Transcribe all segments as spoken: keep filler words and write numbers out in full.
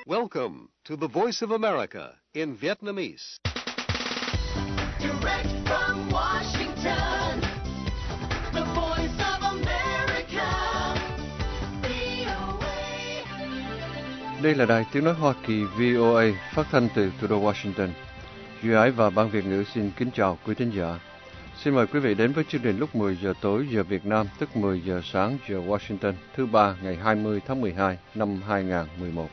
Welcome to the Voice of America in Vietnamese. Direct from Washington, the Voice of America, vê o a. Đây là đài tiếng nói Hoa Kỳ vê o a phát thanh từ thủ đô Washington. Duy Ái và Ban Việt ngữ xin kính chào quý thính giả. Xin mời quý vị đến với chương trình lúc mười giờ tối giờ Việt Nam, tức mười giờ sáng giờ Washington, thứ ba ngày hai mươi tháng mười hai năm hai nghìn không trăm mười một.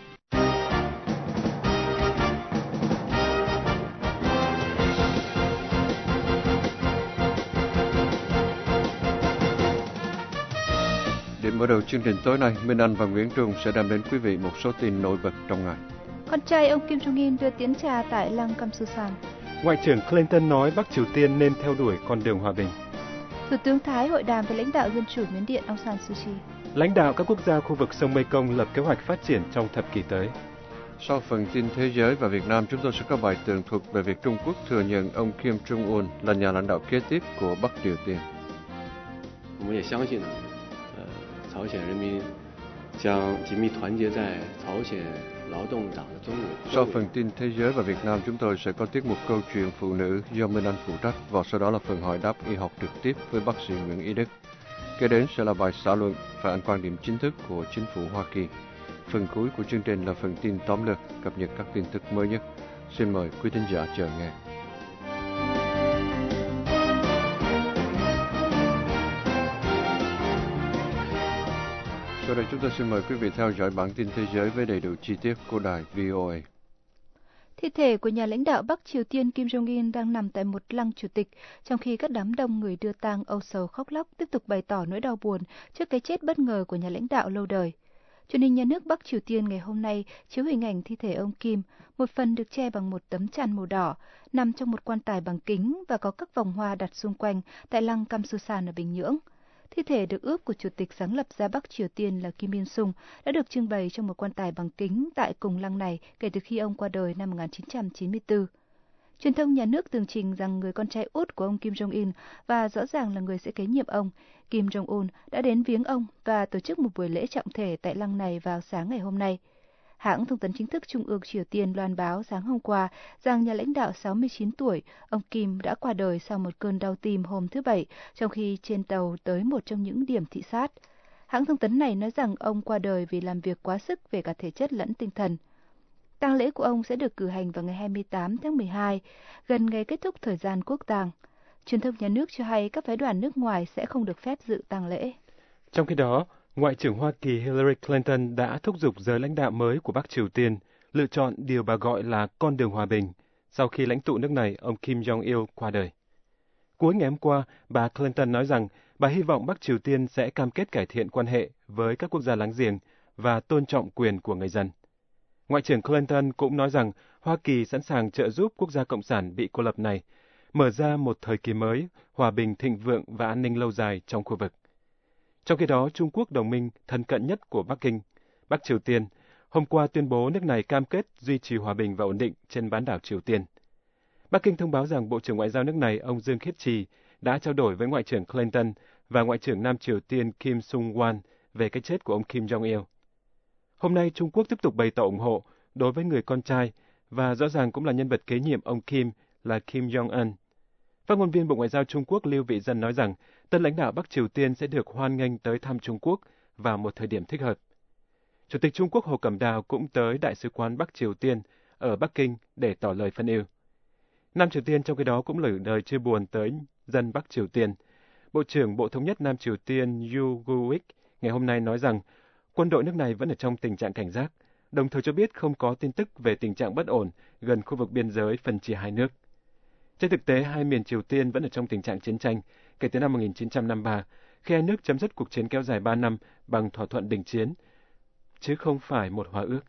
Để mở đầu chương trình tối nay, Minh Anh và Nguyễn Trung sẽ đem đến quý vị một số tin nổi bật trong ngày. Con trai ông Kim Jong-un đưa tiến trà tại lăng Kamsusan. Ngoại trưởng Clinton nói Bắc Triều Tiên nên theo đuổi con đường hòa bình. Thủ tướng Thái hội đàm với lãnh đạo Dân chủ Miến Điện Aung San Suu Kyi. Lãnh đạo các quốc gia khu vực sông Mekong lập kế hoạch phát triển trong thập kỷ tới. Sau phần tin thế giới và Việt Nam, chúng tôi sẽ có bài tường thuật về việc Trung Quốc thừa nhận ông Kim Jong-un là nhà lãnh đạo kế tiếp của Bắc Triều Tiên. Sau phần tin thế giới và Việt Nam, chúng tôi sẽ có tiết mục câu chuyện phụ nữ do Minh Anh phụ trách, và sau đó là phần hỏi đáp y học trực tiếp với bác sĩ Nguyễn Ý Đức. Kế đến sẽ là bài xã luận phản ánh quan điểm chính thức của chính phủ Hoa Kỳ. Phần cuối của chương trình là phần tin tóm lược cập nhật các tin tức mới nhất. Xin mời quý thính giả chờ nghe. Sau đây chúng tôi xin mời quý vị theo dõi bản tin thế giới với đầy đủ chi tiết của đài vê o a. Thi thể của nhà lãnh đạo Bắc Triều Tiên Kim Jong-un đang nằm tại một lăng chủ tịch, trong khi các đám đông người đưa tang âu sầu khóc lóc tiếp tục bày tỏ nỗi đau buồn trước cái chết bất ngờ của nhà lãnh đạo lâu đời. Truyền hình nhà nước Bắc Triều Tiên ngày hôm nay chiếu hình ảnh thi thể ông Kim, một phần được che bằng một tấm chăn màu đỏ, nằm trong một quan tài bằng kính và có các vòng hoa đặt xung quanh tại lăng Kamsusan ở Bình Nhưỡng. Thi thể được ướp của chủ tịch sáng lập ra Bắc Triều Tiên là Kim Il-sung đã được trưng bày trong một quan tài bằng kính tại cùng lăng này kể từ khi ông qua đời năm một nghìn chín trăm chín mươi tư. Truyền thông nhà nước tường trình rằng người con trai út của ông Kim Jong-un và rõ ràng là người sẽ kế nhiệm ông, Kim Jong-un, đã đến viếng ông và tổ chức một buổi lễ trọng thể tại lăng này vào sáng ngày hôm nay. Hãng thông tấn chính thức Trung ương Triều Tiên loan báo sáng hôm qua rằng nhà lãnh đạo sáu mươi chín tuổi, ông Kim đã qua đời sau một cơn đau tim hôm thứ Bảy, trong khi trên tàu tới một trong những điểm thị sát. Hãng thông tấn này nói rằng ông qua đời vì làm việc quá sức về cả thể chất lẫn tinh thần. Tang lễ của ông sẽ được cử hành vào ngày hai mươi tám tháng mười hai, gần ngày kết thúc thời gian quốc tang. Truyền thông nhà nước cho hay các phái đoàn nước ngoài sẽ không được phép dự tang lễ. Trong khi đó, Ngoại trưởng Hoa Kỳ Hillary Clinton đã thúc giục giới lãnh đạo mới của Bắc Triều Tiên lựa chọn điều bà gọi là con đường hòa bình sau khi lãnh tụ nước này, ông Kim Jong-il, qua đời. Cuối ngày hôm qua, bà Clinton nói rằng bà hy vọng Bắc Triều Tiên sẽ cam kết cải thiện quan hệ với các quốc gia láng giềng và tôn trọng quyền của người dân. Ngoại trưởng Clinton cũng nói rằng Hoa Kỳ sẵn sàng trợ giúp quốc gia cộng sản bị cô lập này mở ra một thời kỳ mới, hòa bình, thịnh vượng và an ninh lâu dài trong khu vực. Trong khi đó, Trung Quốc, đồng minh thân cận nhất của Bắc Kinh, Bắc Triều Tiên, hôm qua tuyên bố nước này cam kết duy trì hòa bình và ổn định trên bán đảo Triều Tiên. Bắc Kinh thông báo rằng Bộ trưởng Ngoại giao nước này, ông Dương Khiết Trì, đã trao đổi với Ngoại trưởng Clinton và Ngoại trưởng Nam Triều Tiên Kim Sung-hwan về cái chết của ông Kim Jong-il. Hôm nay, Trung Quốc tiếp tục bày tỏ ủng hộ đối với người con trai và rõ ràng cũng là nhân vật kế nhiệm ông Kim là Kim Jong-un. Phát ngôn viên Bộ Ngoại giao Trung Quốc Lưu Vị Dân nói rằng tân lãnh đạo Bắc Triều Tiên sẽ được hoan nghênh tới thăm Trung Quốc vào một thời điểm thích hợp. Chủ tịch Trung Quốc Hồ Cẩm Đào cũng tới Đại sứ quán Bắc Triều Tiên ở Bắc Kinh để tỏ lời phân ưu. Nam Triều Tiên trong khi đó cũng gửi lời chia buồn tới dân Bắc Triều Tiên. Bộ trưởng Bộ Thống nhất Nam Triều Tiên Yu Gu-ik ngày hôm nay nói rằng quân đội nước này vẫn ở trong tình trạng cảnh giác, đồng thời cho biết không có tin tức về tình trạng bất ổn gần khu vực biên giới phân chia hai nước. Trên thực tế, hai miền Triều Tiên vẫn ở trong tình trạng chiến tranh kể từ năm một nghìn chín trăm năm mươi ba, khi hai nước chấm dứt cuộc chiến kéo dài ba năm bằng thỏa thuận đình chiến, chứ không phải một hòa ước.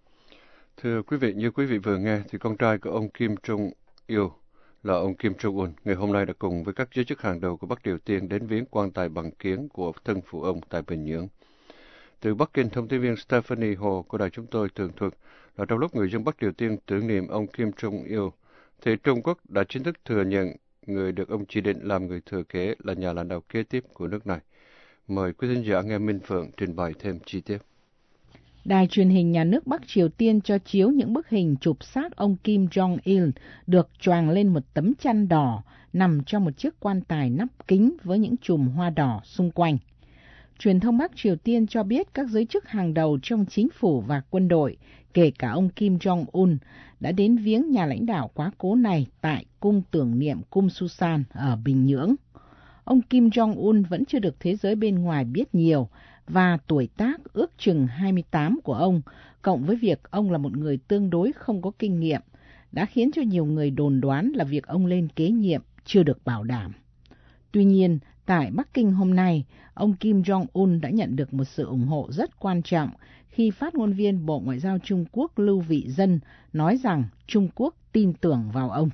Thưa quý vị, như quý vị vừa nghe, thì con trai của ông Kim Jong-il là ông Kim Jong-un ngày hôm nay đã cùng với các giới chức hàng đầu của Bắc Triều Tiên đến viếng quan tài bằng kiếng của thân phụ ông tại Bình Nhưỡng. Từ Bắc Kinh, thông tin viên Stephanie Ho của đài chúng tôi tường thuật là trong lúc người dân Bắc Triều Tiên tưởng niệm ông Kim Jong-il, thì Trung Quốc đã chính thức thừa nhận người được ông chỉ định làm người thừa kế là nhà lãnh đạo kế tiếp của nước này. Mời quý thính giả nghe Minh Phượng trình bày thêm chi tiết. Đài truyền hình nhà nước Bắc Triều Tiên cho chiếu những bức hình chụp xác ông Kim Jong-il được choàng lên một tấm chăn đỏ nằm trong một chiếc quan tài nắp kính với những chùm hoa đỏ xung quanh. Truyền thông Bắc Triều Tiên cho biết các giới chức hàng đầu trong chính phủ và quân đội, kể cả ông Kim Jong-un, đã đến viếng nhà lãnh đạo quá cố này tại cung tưởng niệm Kum Susan ở Bình Nhưỡng. Ông Kim Jong-un vẫn chưa được thế giới bên ngoài biết nhiều, và tuổi tác ước chừng hai mươi tám của ông, cộng với việc ông là một người tương đối không có kinh nghiệm, đã khiến cho nhiều người đồn đoán là việc ông lên kế nhiệm chưa được bảo đảm. Tuy nhiên, tại Bắc Kinh hôm nay, ông Kim Jong-un đã nhận được một sự ủng hộ rất quan trọng khi phát ngôn viên Bộ Ngoại giao Trung Quốc Lưu Vị Dân nói rằng Trung Quốc tin tưởng vào ông.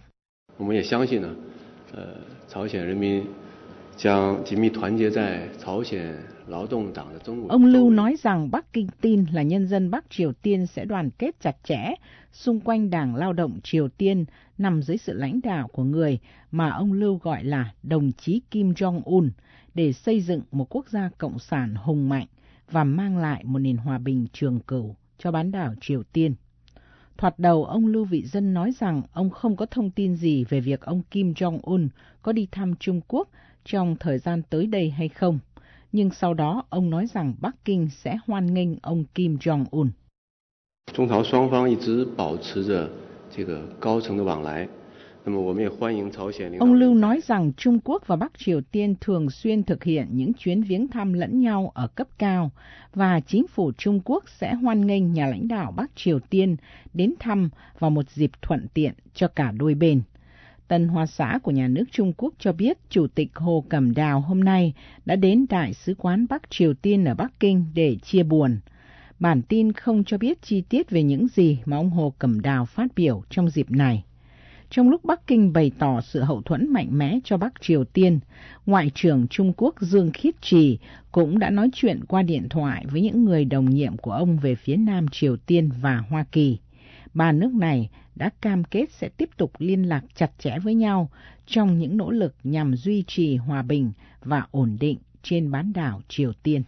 Ông Lưu nói rằng Bắc Kinh tin là nhân dân Bắc Triều Tiên sẽ đoàn kết chặt chẽ xung quanh Đảng Lao động Triều Tiên nằm dưới sự lãnh đạo của người mà ông Lưu gọi là đồng chí Kim Jong-un để xây dựng một quốc gia cộng sản hùng mạnh và mang lại một nền hòa bình trường cửu cho bán đảo Triều Tiên. Thoạt đầu, ông Lưu Vị Dân nói rằng ông không có thông tin gì về việc ông Kim Jong-un có đi thăm Trung Quốc trong thời gian tới đây hay không. Nhưng sau đó, ông nói rằng Bắc Kinh sẽ hoan nghênh ông Kim Jong-un. Ông Lưu nói rằng Trung Quốc và Bắc Triều Tiên thường xuyên thực hiện những chuyến viếng thăm lẫn nhau ở cấp cao, và chính phủ Trung Quốc sẽ hoan nghênh nhà lãnh đạo Bắc Triều Tiên đến thăm vào một dịp thuận tiện cho cả đôi bên. Tân Hoa xã của nhà nước Trung Quốc cho biết Chủ tịch Hồ Cẩm Đào hôm nay đã đến Đại sứ quán Bắc Triều Tiên ở Bắc Kinh để chia buồn. Bản tin không cho biết chi tiết về những gì mà ông Hồ Cẩm Đào phát biểu trong dịp này. Trong lúc Bắc Kinh bày tỏ sự hậu thuẫn mạnh mẽ cho Bắc Triều Tiên, Ngoại trưởng Trung Quốc Dương Khiết Trì cũng đã nói chuyện qua điện thoại với những người đồng nhiệm của ông về phía Nam Triều Tiên và Hoa Kỳ. Ba nước này đã cam kết sẽ tiếp tục liên lạc chặt chẽ với nhau trong những nỗ lực nhằm duy trì hòa bình và ổn định trên bán đảo Triều Tiên.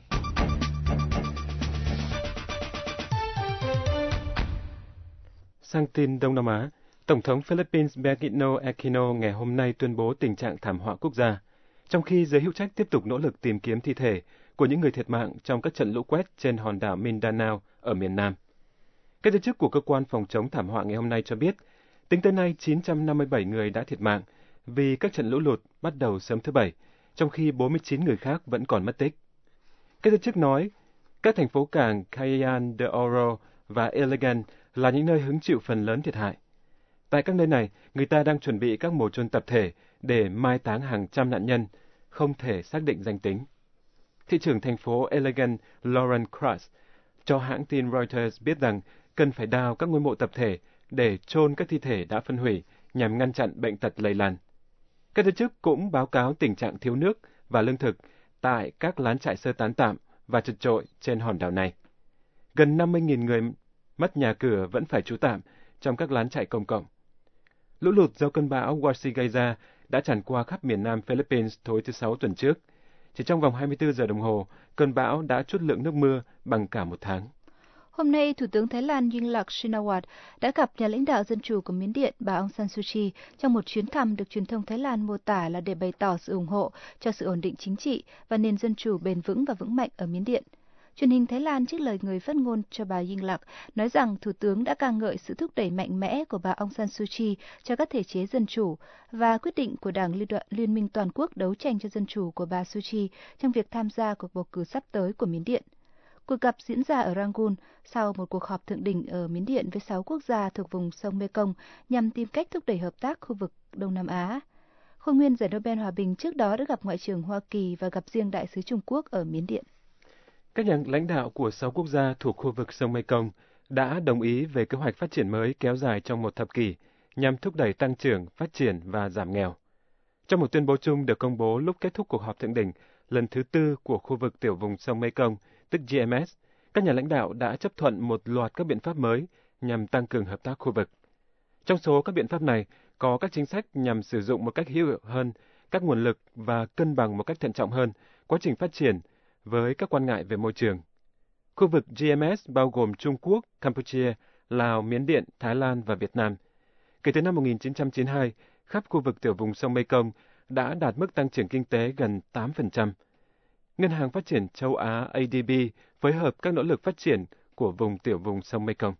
Sang tin Đông Nam Á, Tổng thống Philippines Benigno Aquino ngày hôm nay tuyên bố tình trạng thảm họa quốc gia, trong khi giới hữu trách tiếp tục nỗ lực tìm kiếm thi thể của những người thiệt mạng trong các trận lũ quét trên hòn đảo Mindanao ở miền Nam. Các giới chức của cơ quan phòng chống thảm họa ngày hôm nay cho biết, tính tới nay chín trăm năm mươi bảy người đã thiệt mạng vì các trận lũ lụt bắt đầu sớm thứ Bảy, trong khi bốn mươi chín người khác vẫn còn mất tích. Các giới chức nói, các thành phố cảng Cagayan de Oro và Iligan là những nơi hứng chịu phần lớn thiệt hại. Tại các nơi này, người ta đang chuẩn bị các mồ chôn tập thể để mai táng hàng trăm nạn nhân, không thể xác định danh tính. Thị trưởng thành phố Iligan Lauren Krause cho hãng tin Reuters biết rằng cần phải đào các ngôi mộ tập thể để chôn các thi thể đã phân hủy nhằm ngăn chặn bệnh tật lây lan. Các giới chức cũng báo cáo tình trạng thiếu nước và lương thực tại các lán trại sơ tán tạm và chật chội trên hòn đảo này. Gần năm mươi nghìn người mất nhà cửa vẫn phải trú tạm trong các lán trại công cộng. Lũ lụt do cơn bão Wasi gây ra đã tràn qua khắp miền Nam Philippines tối thứ Sáu tuần trước. Chỉ trong vòng hai mươi tư giờ đồng hồ, cơn bão đã trút lượng nước mưa bằng cả một tháng. Hôm nay, Thủ tướng Thái Lan Yingluck Shinawatra đã gặp nhà lãnh đạo Dân chủ của Miến Điện bà Aung San Suu Kyi trong một chuyến thăm được truyền thông Thái Lan mô tả là để bày tỏ sự ủng hộ cho sự ổn định chính trị và nền dân chủ bền vững và vững mạnh ở Miến Điện. Truyền hình Thái Lan trích lời người phát ngôn cho bà Yingluck nói rằng Thủ tướng đã ca ngợi sự thúc đẩy mạnh mẽ của bà Aung San Suu Kyi cho các thể chế dân chủ và quyết định của Đảng Liên, đoạn, Liên minh Toàn quốc đấu tranh cho dân chủ của bà Suu Kyi trong việc tham gia cuộc bầu cử sắp tới của Miến Điện. Cuộc gặp diễn ra ở Rangoon sau một cuộc họp thượng đỉnh ở Miến Điện với sáu quốc gia thuộc vùng sông Mekong nhằm tìm cách thúc đẩy hợp tác khu vực Đông Nam Á. Khôi nguyên giải Nobel Hòa bình trước đó đã gặp Ngoại trưởng Hoa Kỳ và gặp riêng Đại sứ Trung Quốc ở Miến Điện. Các nhà lãnh đạo của sáu quốc gia thuộc khu vực sông Mekong đã đồng ý về kế hoạch phát triển mới kéo dài trong một thập kỷ nhằm thúc đẩy tăng trưởng, phát triển và giảm nghèo. Trong một tuyên bố chung được công bố lúc kết thúc cuộc họp thượng đỉnh lần thứ tư của khu vực tiểu vùng sông Mekong, tức G M S, các nhà lãnh đạo đã chấp thuận một loạt các biện pháp mới nhằm tăng cường hợp tác khu vực. Trong số các biện pháp này có các chính sách nhằm sử dụng một cách hữu hiệu hơn các nguồn lực và cân bằng một cách thận trọng hơn quá trình phát triển với các quan ngại về môi trường. Khu vực G M S bao gồm Trung Quốc, Campuchia, Lào, Miến Điện, Thái Lan và Việt Nam. Kể từ năm một nghìn chín trăm chín mươi hai, khắp khu vực tiểu vùng sông Mekong đã đạt mức tăng trưởng kinh tế gần tám phần trăm. Ngân hàng Phát triển Châu Á A D B phối hợp các nỗ lực phát triển của vùng tiểu vùng sông Mekong.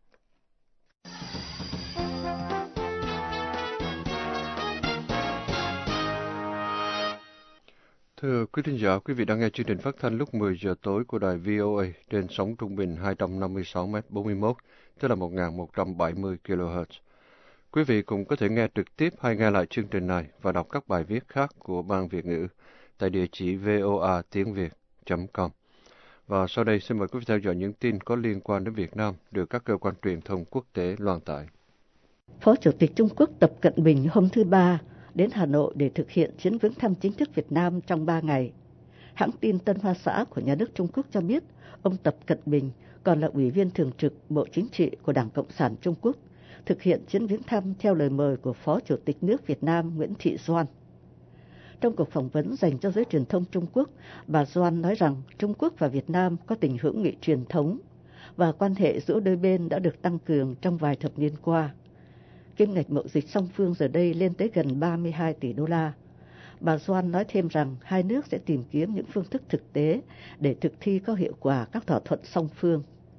Thưa quý thính giả, quý vị đang nghe chương trình phát thanh lúc mười giờ tối của đài V O A trên sóng trung bình hai trăm năm mươi sáu mét bốn mươi mốt, tức là một nghìn một trăm bảy mươi ki lô héc. Quý vị cũng có thể nghe trực tiếp hay nghe lại chương trình này và đọc các bài viết khác của Ban Việt ngữ tại địa chỉ voa tiếng việt chấm com. Và sau đây xin mời quý vị theo dõi những tin có liên quan đến Việt Nam được các cơ quan truyền thông quốc tế loan tải. Phó Chủ tịch Trung Quốc Tập Cận Bình hôm thứ Ba đến Hà Nội để thực hiện chuyến viếng thăm chính thức Việt Nam trong ba ngày. Hãng tin Tân Hoa Xã của nhà nước Trung Quốc cho biết, ông Tập Cận Bình còn là Ủy viên Thường trực Bộ Chính trị của Đảng Cộng sản Trung Quốc, thực hiện chuyến viếng thăm theo lời mời của Phó Chủ tịch nước Việt Nam Nguyễn Thị Doan. Trong cuộc phỏng vấn dành cho giới truyền thông Trung Quốc, bà Doan nói rằng Trung Quốc và Việt Nam có tình hữu nghị truyền thống và quan hệ giữa đôi bên đã được tăng cường trong vài thập niên qua. Kim ngạch mậu dịch song phương giờ đây lên tới gần ba mươi hai tỷ đô la. Bà Doan nói thêm rằng hai nước sẽ tìm kiếm những phương thức thực tế để thực thi có hiệu quả các thỏa thuận song phương.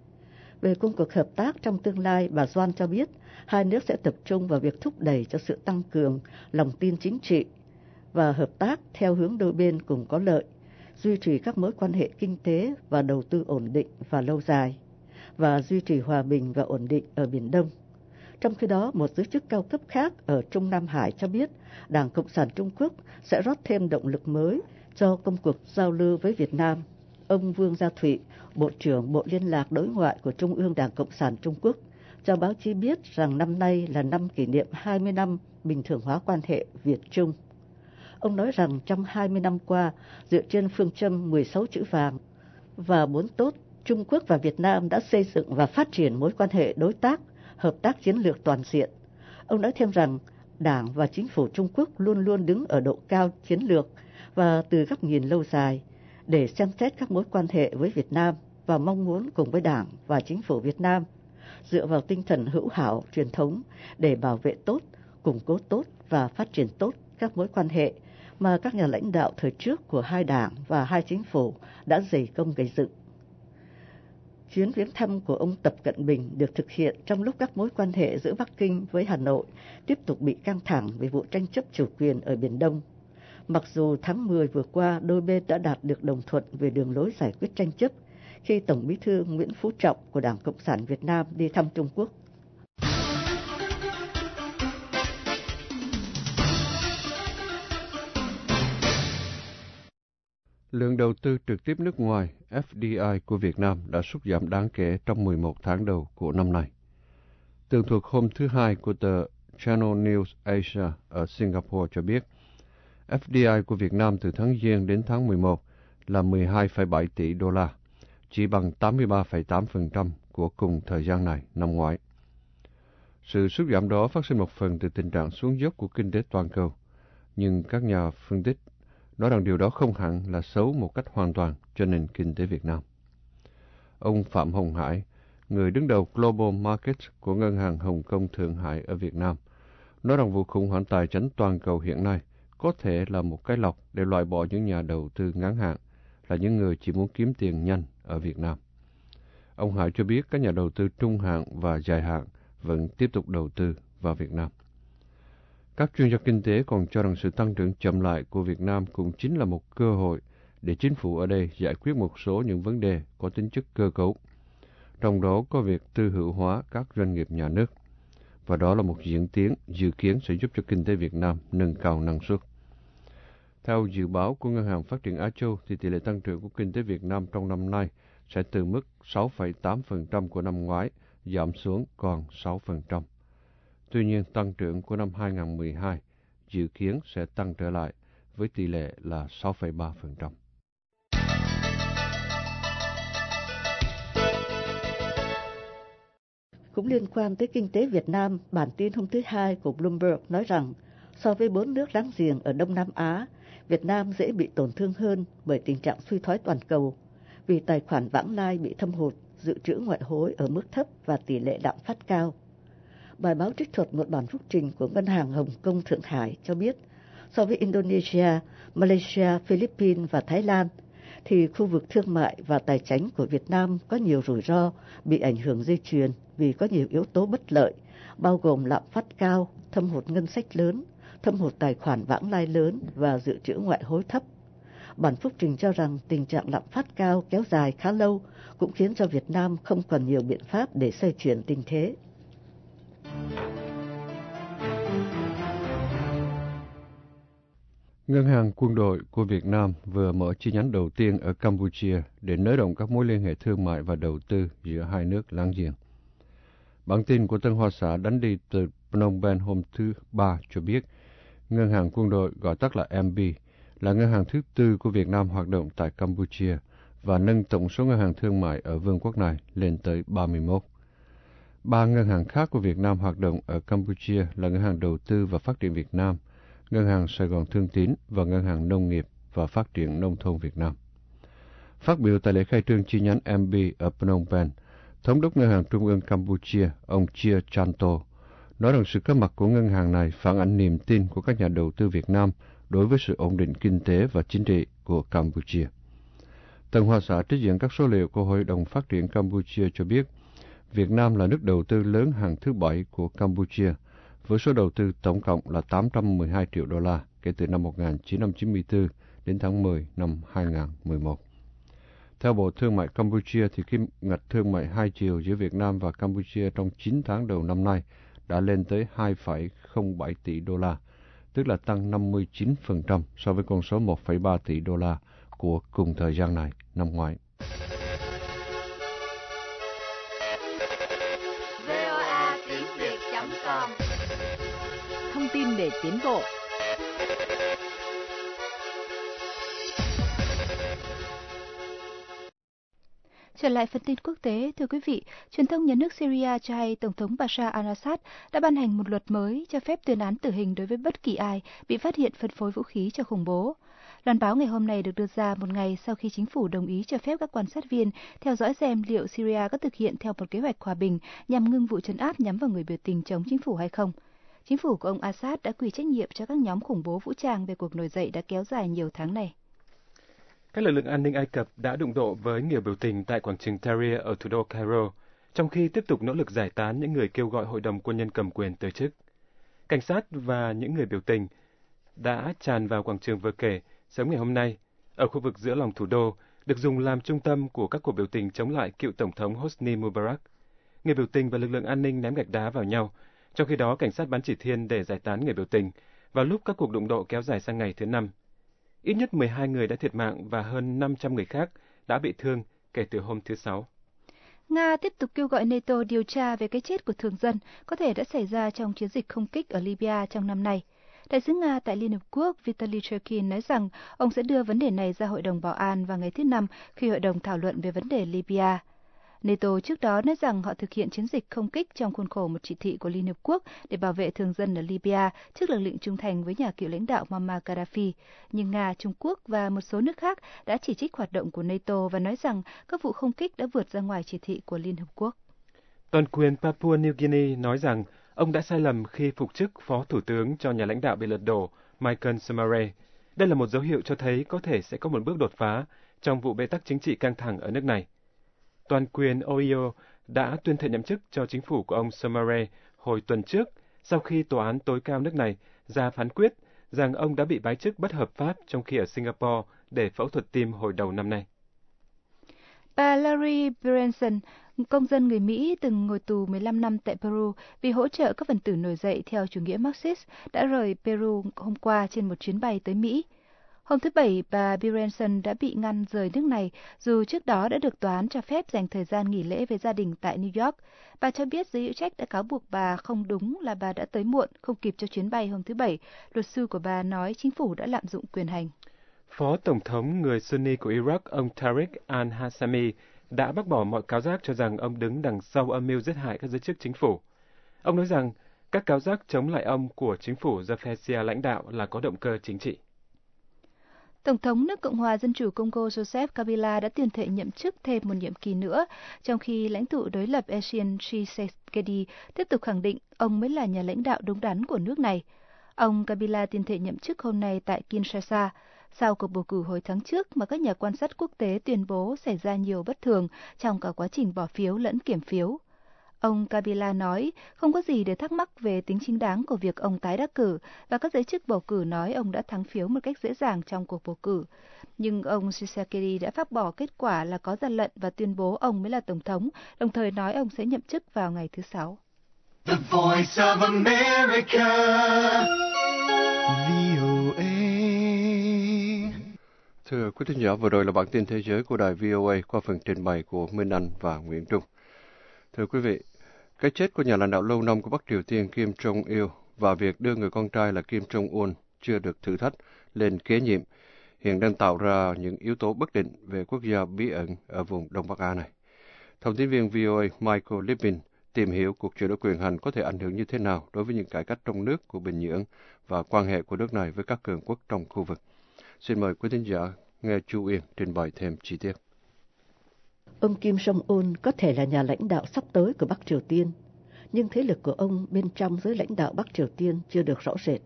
Về công cuộc hợp tác trong tương lai, bà Doan cho biết hai nước sẽ tập trung vào việc thúc đẩy cho sự tăng cường lòng tin chính trị và hợp tác theo hướng đôi bên cùng có lợi, duy trì các mối quan hệ kinh tế và đầu tư ổn định và lâu dài, và duy trì hòa bình và ổn định ở Biển Đông. Trong khi đó, một giới chức cao cấp khác ở Trung Nam Hải cho biết Đảng Cộng sản Trung Quốc sẽ rót thêm động lực mới cho công cuộc giao lưu với Việt Nam. Ông Vương Gia Thụy, Bộ trưởng Bộ Liên lạc Đối ngoại của Trung ương Đảng Cộng sản Trung Quốc, cho báo chí biết rằng năm nay là năm kỷ niệm hai mươi năm bình thường hóa quan hệ Việt-Trung. Ông nói rằng trong hai mươi năm qua, dựa trên phương châm mười sáu chữ vàng và bốn tốt, Trung Quốc và Việt Nam đã xây dựng và phát triển mối quan hệ đối tác, hợp tác chiến lược toàn diện. Ông nói thêm rằng Đảng và Chính phủ Trung Quốc luôn luôn đứng ở độ cao chiến lược và từ góc nhìn lâu dài để xem xét các mối quan hệ với Việt Nam và mong muốn cùng với Đảng và Chính phủ Việt Nam dựa vào tinh thần hữu hảo truyền thống để bảo vệ tốt, củng cố tốt và phát triển tốt các mối quan hệ mà các nhà lãnh đạo thời trước của hai đảng và hai chính phủ đã dày công gây dựng. Chuyến viếng thăm của ông Tập Cận Bình được thực hiện trong lúc các mối quan hệ giữa Bắc Kinh với Hà Nội tiếp tục bị căng thẳng vì vụ tranh chấp chủ quyền ở Biển Đông. Mặc dù tháng mười vừa qua đôi bên đã đạt được đồng thuận về đường lối giải quyết tranh chấp khi Tổng Bí thư Nguyễn Phú Trọng của Đảng Cộng sản Việt Nam đi thăm Trung Quốc. Lượng đầu tư trực tiếp nước ngoài F D I của Việt Nam đã sút giảm đáng kể trong mười một tháng đầu của năm nay. Tường thuật hôm thứ Hai của tờ Channel News Asia ở Singapore cho biết, F D I của Việt Nam từ tháng Giêng đến tháng mười một là mười hai phẩy bảy tỷ đô la, chỉ bằng tám mươi ba phẩy tám phần trăm của cùng thời gian này năm ngoái. Sự sút giảm đó phát sinh một phần từ tình trạng xuống dốc của kinh tế toàn cầu, nhưng các nhà phân tích nói rằng điều đó không hẳn là xấu một cách hoàn toàn cho nền kinh tế Việt Nam. Ông Phạm Hồng Hải, người đứng đầu Global Markets của Ngân hàng Hồng Kông Thượng Hải ở Việt Nam, nói rằng vụ khủng hoảng tài chính toàn cầu hiện nay có thể là một cái lọc để loại bỏ những nhà đầu tư ngắn hạn, là những người chỉ muốn kiếm tiền nhanh ở Việt Nam. Ông Hải cho biết các nhà đầu tư trung hạn và dài hạn vẫn tiếp tục đầu tư vào Việt Nam. Các chuyên gia kinh tế còn cho rằng sự tăng trưởng chậm lại của Việt Nam cũng chính là một cơ hội để chính phủ ở đây giải quyết một số những vấn đề có tính chất cơ cấu, trong đó có việc tư hữu hóa các doanh nghiệp nhà nước, và đó là một diễn tiến dự kiến sẽ giúp cho kinh tế Việt Nam nâng cao năng suất. Theo dự báo của Ngân hàng Phát triển Á Châu, thì tỷ lệ tăng trưởng của kinh tế Việt Nam trong năm nay sẽ từ mức sáu phẩy tám phần trăm của năm ngoái giảm xuống còn sáu phần trăm. Tuy nhiên, tăng trưởng của năm hai không một hai dự kiến sẽ tăng trở lại với tỷ lệ là sáu phẩy ba phần trăm. Cũng liên quan tới kinh tế Việt Nam, bản tin hôm thứ Hai của Bloomberg nói rằng so với bốn nước láng giềng ở Đông Nam Á, Việt Nam dễ bị tổn thương hơn bởi tình trạng suy thoái toàn cầu vì tài khoản vãng lai bị thâm hụt, dự trữ ngoại hối ở mức thấp và tỷ lệ lạm phát cao. Bài báo trích thuật một bản phúc trình của Ngân hàng Hồng Kông Thượng Hải cho biết, so với Indonesia, Malaysia, Philippines và Thái Lan, thì khu vực thương mại và tài chính của Việt Nam có nhiều rủi ro bị ảnh hưởng dây chuyền vì có nhiều yếu tố bất lợi, bao gồm lạm phát cao, thâm hụt ngân sách lớn, thâm hụt tài khoản vãng lai lớn và dự trữ ngoại hối thấp. Bản phúc trình cho rằng tình trạng lạm phát cao kéo dài khá lâu cũng khiến cho Việt Nam không còn nhiều biện pháp để xoay chuyển tình thế. Ngân hàng Quân đội của Việt Nam vừa mở chi nhánh đầu tiên ở Campuchia để nới rộng các mối liên hệ thương mại và đầu tư giữa hai nước láng giềng. Bản tin của Tân Hoa Xã đánh đi từ Phnom Penh hôm thứ Ba cho biết, Ngân hàng Quân đội, gọi tắt là em bê, là ngân hàng thứ tư của Việt Nam hoạt động tại Campuchia và nâng tổng số ngân hàng thương mại ở vương quốc này lên tới ba mươi mốt. Ba ngân hàng khác của Việt Nam hoạt động ở Campuchia là Ngân hàng Đầu tư và Phát triển Việt Nam, Ngân hàng Sài Gòn Thương Tín và Ngân hàng Nông nghiệp và Phát triển Nông thôn Việt Nam. Phát biểu tại lễ khai trương chi nhánh em bê ở Phnom Penh, Thống đốc Ngân hàng Trung ương Campuchia, ông Chia Chanto, nói rằng sự có mặt của ngân hàng này phản ánh niềm tin của các nhà đầu tư Việt Nam đối với sự ổn định kinh tế và chính trị của Campuchia. Tân Hoa Xã trích dẫn các số liệu của Hội đồng Phát triển Campuchia cho biết, Việt Nam là nước đầu tư lớn hàng thứ bảy của Campuchia, với số đầu tư tổng cộng là tám trăm mười hai triệu đô la kể từ năm một nghìn chín trăm chín mươi tư đến tháng mười năm hai nghìn không trăm mười một. Theo Bộ Thương mại Campuchia, thì kim ngạch thương mại hai chiều giữa Việt Nam và Campuchia trong chín tháng đầu năm nay đã lên tới hai phẩy không bảy tỷ đô la, tức là tăng năm mươi chín phần trăm so với con số một phẩy ba tỷ đô la của cùng thời gian này năm ngoái. vê o a tiếng việt chấm com Thông tin để tiến bộ. Trở lại phần tin quốc tế, thưa quý vị, truyền thông nhà nước Syria cho hay Tổng thống Bashar al-Assad đã ban hành một luật mới cho phép tuyên án tử hình đối với bất kỳ ai bị phát hiện phân phối vũ khí cho khủng bố. Loan báo ngày hôm nay được đưa ra một ngày sau khi chính phủ đồng ý cho phép các quan sát viên theo dõi xem liệu Syria có thực hiện theo một kế hoạch hòa bình nhằm ngưng vụ trấn áp nhắm vào người biểu tình chống chính phủ hay không. Chính phủ của ông Assad đã quy trách nhiệm cho các nhóm khủng bố vũ trang về cuộc nổi dậy đã kéo dài nhiều tháng này. Các lực lượng an ninh Ai Cập đã đụng độ với người biểu tình tại quảng trường Tahrir ở thủ đô Cairo, trong khi tiếp tục nỗ lực giải tán những người kêu gọi Hội đồng Quân nhân cầm quyền từ chức. Cảnh sát và những người biểu tình đã tràn vào quảng trường vừa kể sớm ngày hôm nay, ở khu vực giữa lòng thủ đô, được dùng làm trung tâm của các cuộc biểu tình chống lại cựu Tổng thống Hosni Mubarak. Người biểu tình và lực lượng an ninh ném gạch đá vào nhau, trong khi đó cảnh sát bắn chỉ thiên để giải tán người biểu tình, vào lúc các cuộc đụng độ kéo dài sang ngày thứ năm. Ít nhất mười hai người đã thiệt mạng và hơn năm trăm người khác đã bị thương kể từ hôm thứ Sáu. Nga tiếp tục kêu gọi NATO điều tra về cái chết của thường dân có thể đã xảy ra trong chiến dịch không kích ở Libya trong năm nay. Đại sứ Nga tại Liên Hợp Quốc Vitaly Churkin nói rằng ông sẽ đưa vấn đề này ra Hội đồng Bảo an vào ngày thứ Năm khi Hội đồng thảo luận về vấn đề Libya. NATO trước đó nói rằng họ thực hiện chiến dịch không kích trong khuôn khổ một chỉ thị của Liên Hợp Quốc để bảo vệ thường dân ở Libya trước lực lượng trung thành với nhà cựu lãnh đạo Muammar Gaddafi. Nhưng Nga, Trung Quốc và một số nước khác đã chỉ trích hoạt động của NATO và nói rằng các vụ không kích đã vượt ra ngoài chỉ thị của Liên Hợp Quốc. Toàn quyền Papua New Guinea nói rằng ông đã sai lầm khi phục chức phó thủ tướng cho nhà lãnh đạo bị lật đổ Michael Somare. Đây là một dấu hiệu cho thấy có thể sẽ có một bước đột phá trong vụ bế tắc chính trị căng thẳng ở nước này. Toàn quyền o e o đã tuyên thệ nhậm chức cho chính phủ của ông Somare hồi tuần trước, sau khi tòa án tối cao nước này ra phán quyết rằng ông đã bị bãi chức bất hợp pháp trong khi ở Singapore để phẫu thuật tim hồi đầu năm nay. Bà Larry Berenson, công dân người Mỹ từng ngồi tù mười lăm năm tại Peru vì hỗ trợ các phần tử nổi dậy theo chủ nghĩa Marxist, đã rời Peru hôm qua trên một chuyến bay tới Mỹ. Hôm thứ Bảy, bà Berenson đã bị ngăn rời nước này, dù trước đó đã được tòa án cho phép dành thời gian nghỉ lễ với gia đình tại New York. Bà cho biết giới hữu trách đã cáo buộc bà không đúng là bà đã tới muộn, không kịp cho chuyến bay hôm thứ Bảy. Luật sư của bà nói chính phủ đã lạm dụng quyền hành. Phó Tổng thống người Sunni của Iraq, ông Tariq al-Hassami, đã bác bỏ mọi cáo giác cho rằng ông đứng đằng sau âm mưu giết hại các giới chức chính phủ. Ông nói rằng các cáo giác chống lại ông của chính phủ do phe Shia lãnh đạo là có động cơ chính trị. Tổng thống nước Cộng hòa Dân chủ Congo Joseph Kabila đã tuyên thệ nhậm chức thêm một nhiệm kỳ nữa, trong khi lãnh tụ đối lập Etienne Tshisekedi tiếp tục khẳng định ông mới là nhà lãnh đạo đúng đắn của nước này. Ông Kabila tuyên thệ nhậm chức hôm nay tại Kinshasa, sau cuộc bầu cử hồi tháng trước mà các nhà quan sát quốc tế tuyên bố xảy ra nhiều bất thường trong cả quá trình bỏ phiếu lẫn kiểm phiếu. Ông Kabila nói không có gì để thắc mắc về tính chính đáng của việc ông tái đắc cử, và các giới chức bầu cử nói ông đã thắng phiếu một cách dễ dàng trong cuộc bầu cử. Nhưng ông Tshisekedi đã bác bỏ kết quả là có gian lận và tuyên bố ông mới là tổng thống, đồng thời nói ông sẽ nhậm chức vào ngày thứ Sáu. The Voice of America, vê o a. Thưa quý thính giả, vừa rồi là bản tin thế giới của đài vê o a qua phần trình bày của Minh Anh và Nguyễn Trung. Thưa quý vị, cái chết của nhà lãnh đạo lâu năm của Bắc Triều Tiên Kim Jong-il và việc đưa người con trai là Kim Jong-un chưa được thử thách lên kế nhiệm hiện đang tạo ra những yếu tố bất định về quốc gia bí ẩn ở vùng Đông Bắc Á này. Thông tin viên vê o a Michael Lipin tìm hiểu cuộc chuyển đổi quyền hành có thể ảnh hưởng như thế nào đối với những cải cách trong nước của Bình Nhưỡng và quan hệ của nước này với các cường quốc trong khu vực. Xin mời quý thính giả nghe Chu Uyên trình bày thêm chi tiết. Ông Kim Jong-un có thể là nhà lãnh đạo sắp tới của Bắc Triều Tiên, nhưng thế lực của ông bên trong giới lãnh đạo Bắc Triều Tiên chưa được rõ rệt.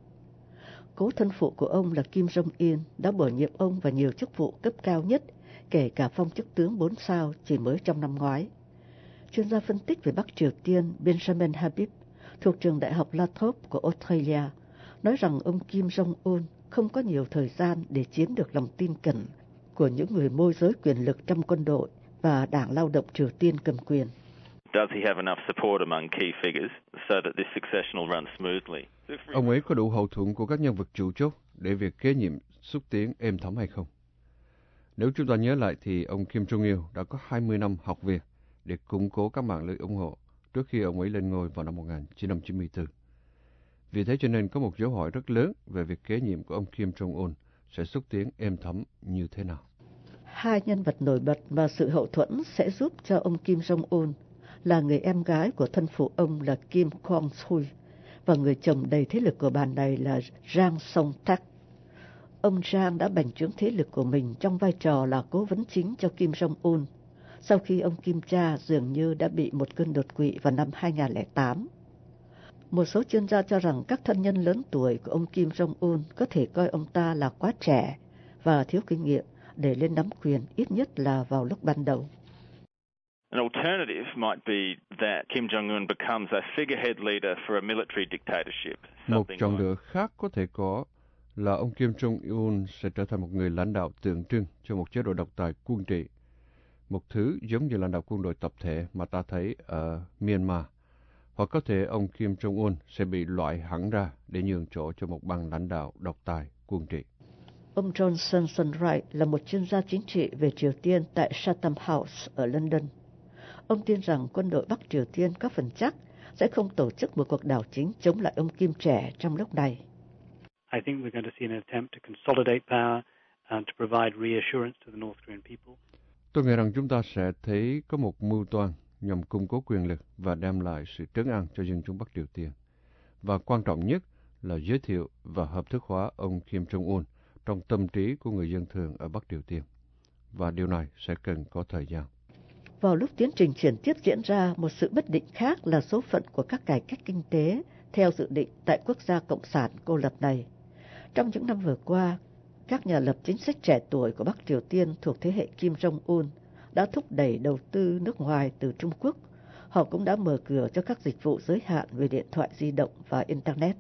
Cố thân phụ của ông là Kim Jong-il đã bổ nhiệm ông vào nhiều chức vụ cấp cao nhất, kể cả phong chức tướng bốn sao chỉ mới trong năm ngoái. Chuyên gia phân tích về Bắc Triều Tiên Benjamin Habib thuộc trường Đại học La Trobe của Australia nói rằng ông Kim Jong-un không có nhiều thời gian để chiếm được lòng tin cẩn của những người môi giới quyền lực trong quân đội và Đảng Lao động Triều Tiên cầm quyền. Does he have enough support among key figures so that this succession will run smoothly? Ông ấy có đủ hậu thuẫn của các nhân vật chủ chốt để việc kế nhiệm xúc tiến êm thấm hay không? Nếu chúng ta nhớ lại thì ông Kim Jong-il đã có hai mươi năm học việc để củng cố các mạng lưới ủng hộ trước khi ông ấy lên ngôi vào năm một nghìn chín trăm chín mươi tư. Vì thế cho nên có một dấu hỏi rất lớn về việc kế nhiệm của ông Kim Jong-un sẽ xúc tiến êm thấm như thế nào. Hai nhân vật nổi bật và sự hậu thuẫn sẽ giúp cho ông Kim Jong-un là người em gái của thân phụ ông là Kim Kwang-sul và người chồng đầy thế lực của bà này là Jang Song-tak. Ông Jang đã bành trướng thế lực của mình trong vai trò là cố vấn chính cho Kim Jong-un sau khi ông Kim cha dường như đã bị một cơn đột quỵ vào năm hai nghìn không trăm lẻ tám. Một số chuyên gia cho rằng các thân nhân lớn tuổi của ông Kim Jong-un có thể coi ông ta là quá trẻ và thiếu kinh nghiệm để lên nắm quyền ít nhất là vào lúc ban đầu. An alternative might be that Kim Jong-un becomes a figurehead leader for a military dictatorship. Một chọn lựa khác có thể có là ông Kim Jong-un sẽ trở thành một người lãnh đạo tượng trưng cho một chế độ độc tài quân trị, một thứ giống như lãnh đạo quân đội tập thể mà ta thấy ở Myanmar. Hoặc có thể ông Kim Jong-un sẽ bị loại hẳn ra để nhường chỗ cho một bang lãnh đạo độc tài quân trị. Ông Johnson Sunright là một chuyên gia chính trị về Triều Tiên tại Chatham House ở London. Ông tin rằng quân đội Bắc Triều Tiên có phần chắc sẽ không tổ chức một cuộc đảo chính chống lại ông Kim trẻ trong lúc này. I think we're going to see an attempt to consolidate power and to provide reassurance to the North Korean people. Tôi nghĩ rằng chúng ta sẽ thấy có một mưu toan nhằm củng cố quyền lực và đem lại sự trấn an cho dân chúng Bắc Triều Tiên. Và quan trọng nhất là giới thiệu và hợp thức hóa ông Kim Jong-un trong tâm trí của người dân thường ở Bắc Triều Tiên. Và điều này sẽ cần có thời gian. Vào lúc tiến trình chuyển tiếp diễn ra, một sự bất định khác là số phận của các cải cách kinh tế theo dự định tại quốc gia cộng sản cô lập này. Trong những năm vừa qua, các nhà lập chính sách trẻ tuổi của Bắc Triều Tiên thuộc thế hệ Kim Jong-un đã thúc đẩy đầu tư nước ngoài từ Trung Quốc. Họ cũng đã mở cửa cho các dịch vụ giới hạn về điện thoại di động và Internet.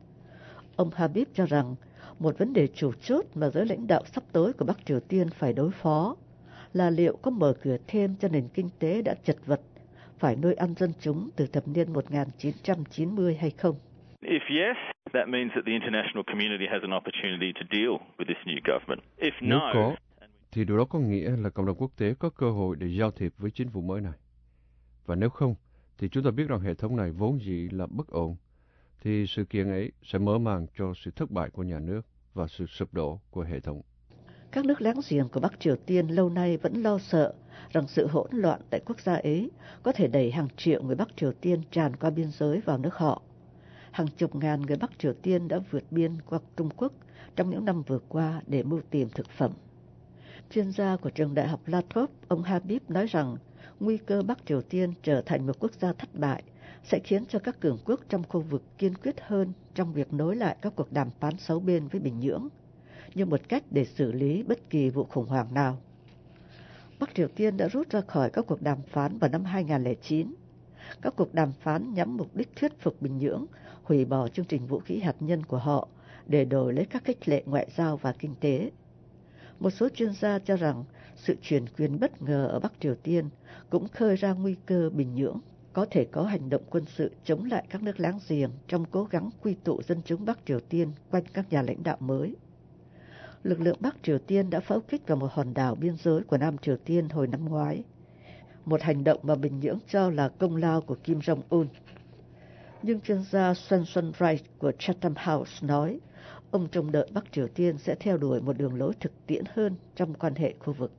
Ông Habib cho rằng một vấn đề chủ chốt mà giới lãnh đạo sắp tới của Bắc Triều Tiên phải đối phó là liệu có mở cửa thêm cho nền kinh tế đã chật vật, phải nuôi ăn dân chúng từ thập niên một nghìn chín trăm chín mươi hay không. If yes, that means that the international community has an opportunity to deal with this new government. If Nếu no, có, thì điều đó có nghĩa là cộng đồng quốc tế có cơ hội để giao thiệp với chính phủ mới này. Và nếu không, thì chúng ta biết rằng hệ thống này vốn dĩ là bất ổn, thì sự kiện ấy sẽ mở màn cho sự thất bại của nhà nước và sự sụp đổ của hệ thống. Các nước láng giềng của Bắc Triều Tiên lâu nay vẫn lo sợ rằng sự hỗn loạn tại quốc gia ấy có thể đẩy hàng triệu người Bắc Triều Tiên tràn qua biên giới vào nước họ. Hàng chục ngàn người Bắc Triều Tiên đã vượt biên qua Trung Quốc trong những năm vừa qua để mưu tìm thực phẩm. Chuyên gia của trường đại học La Trobe, ông Habib nói rằng nguy cơ Bắc Triều Tiên trở thành một quốc gia thất bại sẽ khiến cho các cường quốc trong khu vực kiên quyết hơn trong việc nối lại các cuộc đàm phán sáu bên với Bình Nhưỡng, như một cách để xử lý bất kỳ vụ khủng hoảng nào. Bắc Triều Tiên đã rút ra khỏi các cuộc đàm phán vào năm hai nghìn không trăm lẻ chín. Các cuộc đàm phán nhắm mục đích thuyết phục Bình Nhưỡng hủy bỏ chương trình vũ khí hạt nhân của họ để đổi lấy các khích lệ ngoại giao và kinh tế. Một số chuyên gia cho rằng sự chuyển quyền bất ngờ ở Bắc Triều Tiên cũng khơi ra nguy cơ Bình Nhưỡng có thể có hành động quân sự chống lại các nước láng giềng trong cố gắng quy tụ dân chúng Bắc Triều Tiên quanh các nhà lãnh đạo mới. Lực lượng Bắc Triều Tiên đã pháo kích vào một hòn đảo biên giới của Nam Triều Tiên hồi năm ngoái, một hành động mà Bình Nhưỡng cho là công lao của Kim Jong-un. Nhưng chuyên gia Sun Sun Wright của Chatham House nói, ông trông đợi Bắc Triều Tiên sẽ theo đuổi một đường lối thực tiễn hơn trong quan hệ khu vực.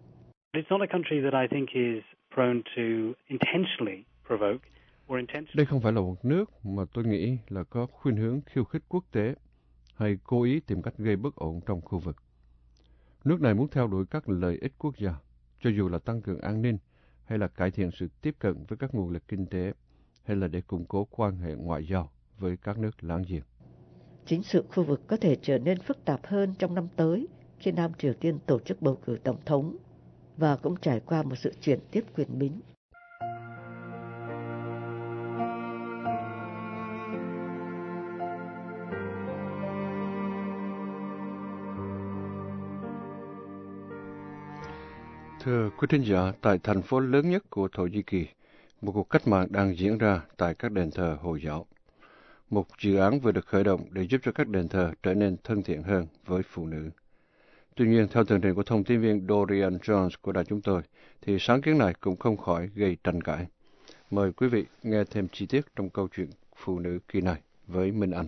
Đây không phải là một nước mà tôi nghĩ là có khuynh hướng khiêu khích quốc tế hay cố ý tìm cách gây bất ổn trong khu vực. Nước này muốn theo đuổi các lợi ích quốc gia, cho dù là tăng cường an ninh hay là cải thiện sự tiếp cận với các nguồn lực kinh tế hay là để củng cố quan hệ ngoại giao với các nước láng giềng. Chính sự khu vực có thể trở nên phức tạp hơn trong năm tới khi Nam Triều Tiên tổ chức bầu cử tổng thống và cũng trải qua một sự chuyển tiếp quyền bính. Thưa quý thính giả, tại thành phố lớn nhất của Thổ Nhĩ Kỳ, một cuộc cách mạng đang diễn ra tại các đền thờ Hồi giáo. Một dự án vừa được khởi động để giúp cho các đền thờ trở nên thân thiện hơn với phụ nữ. Tuy nhiên, theo tường trình của thông tin viên Dorian Jones của đài chúng tôi, thì sáng kiến này cũng không khỏi gây tranh cãi. Mời quý vị nghe thêm chi tiết trong câu chuyện phụ nữ kỳ này với Minh Anh.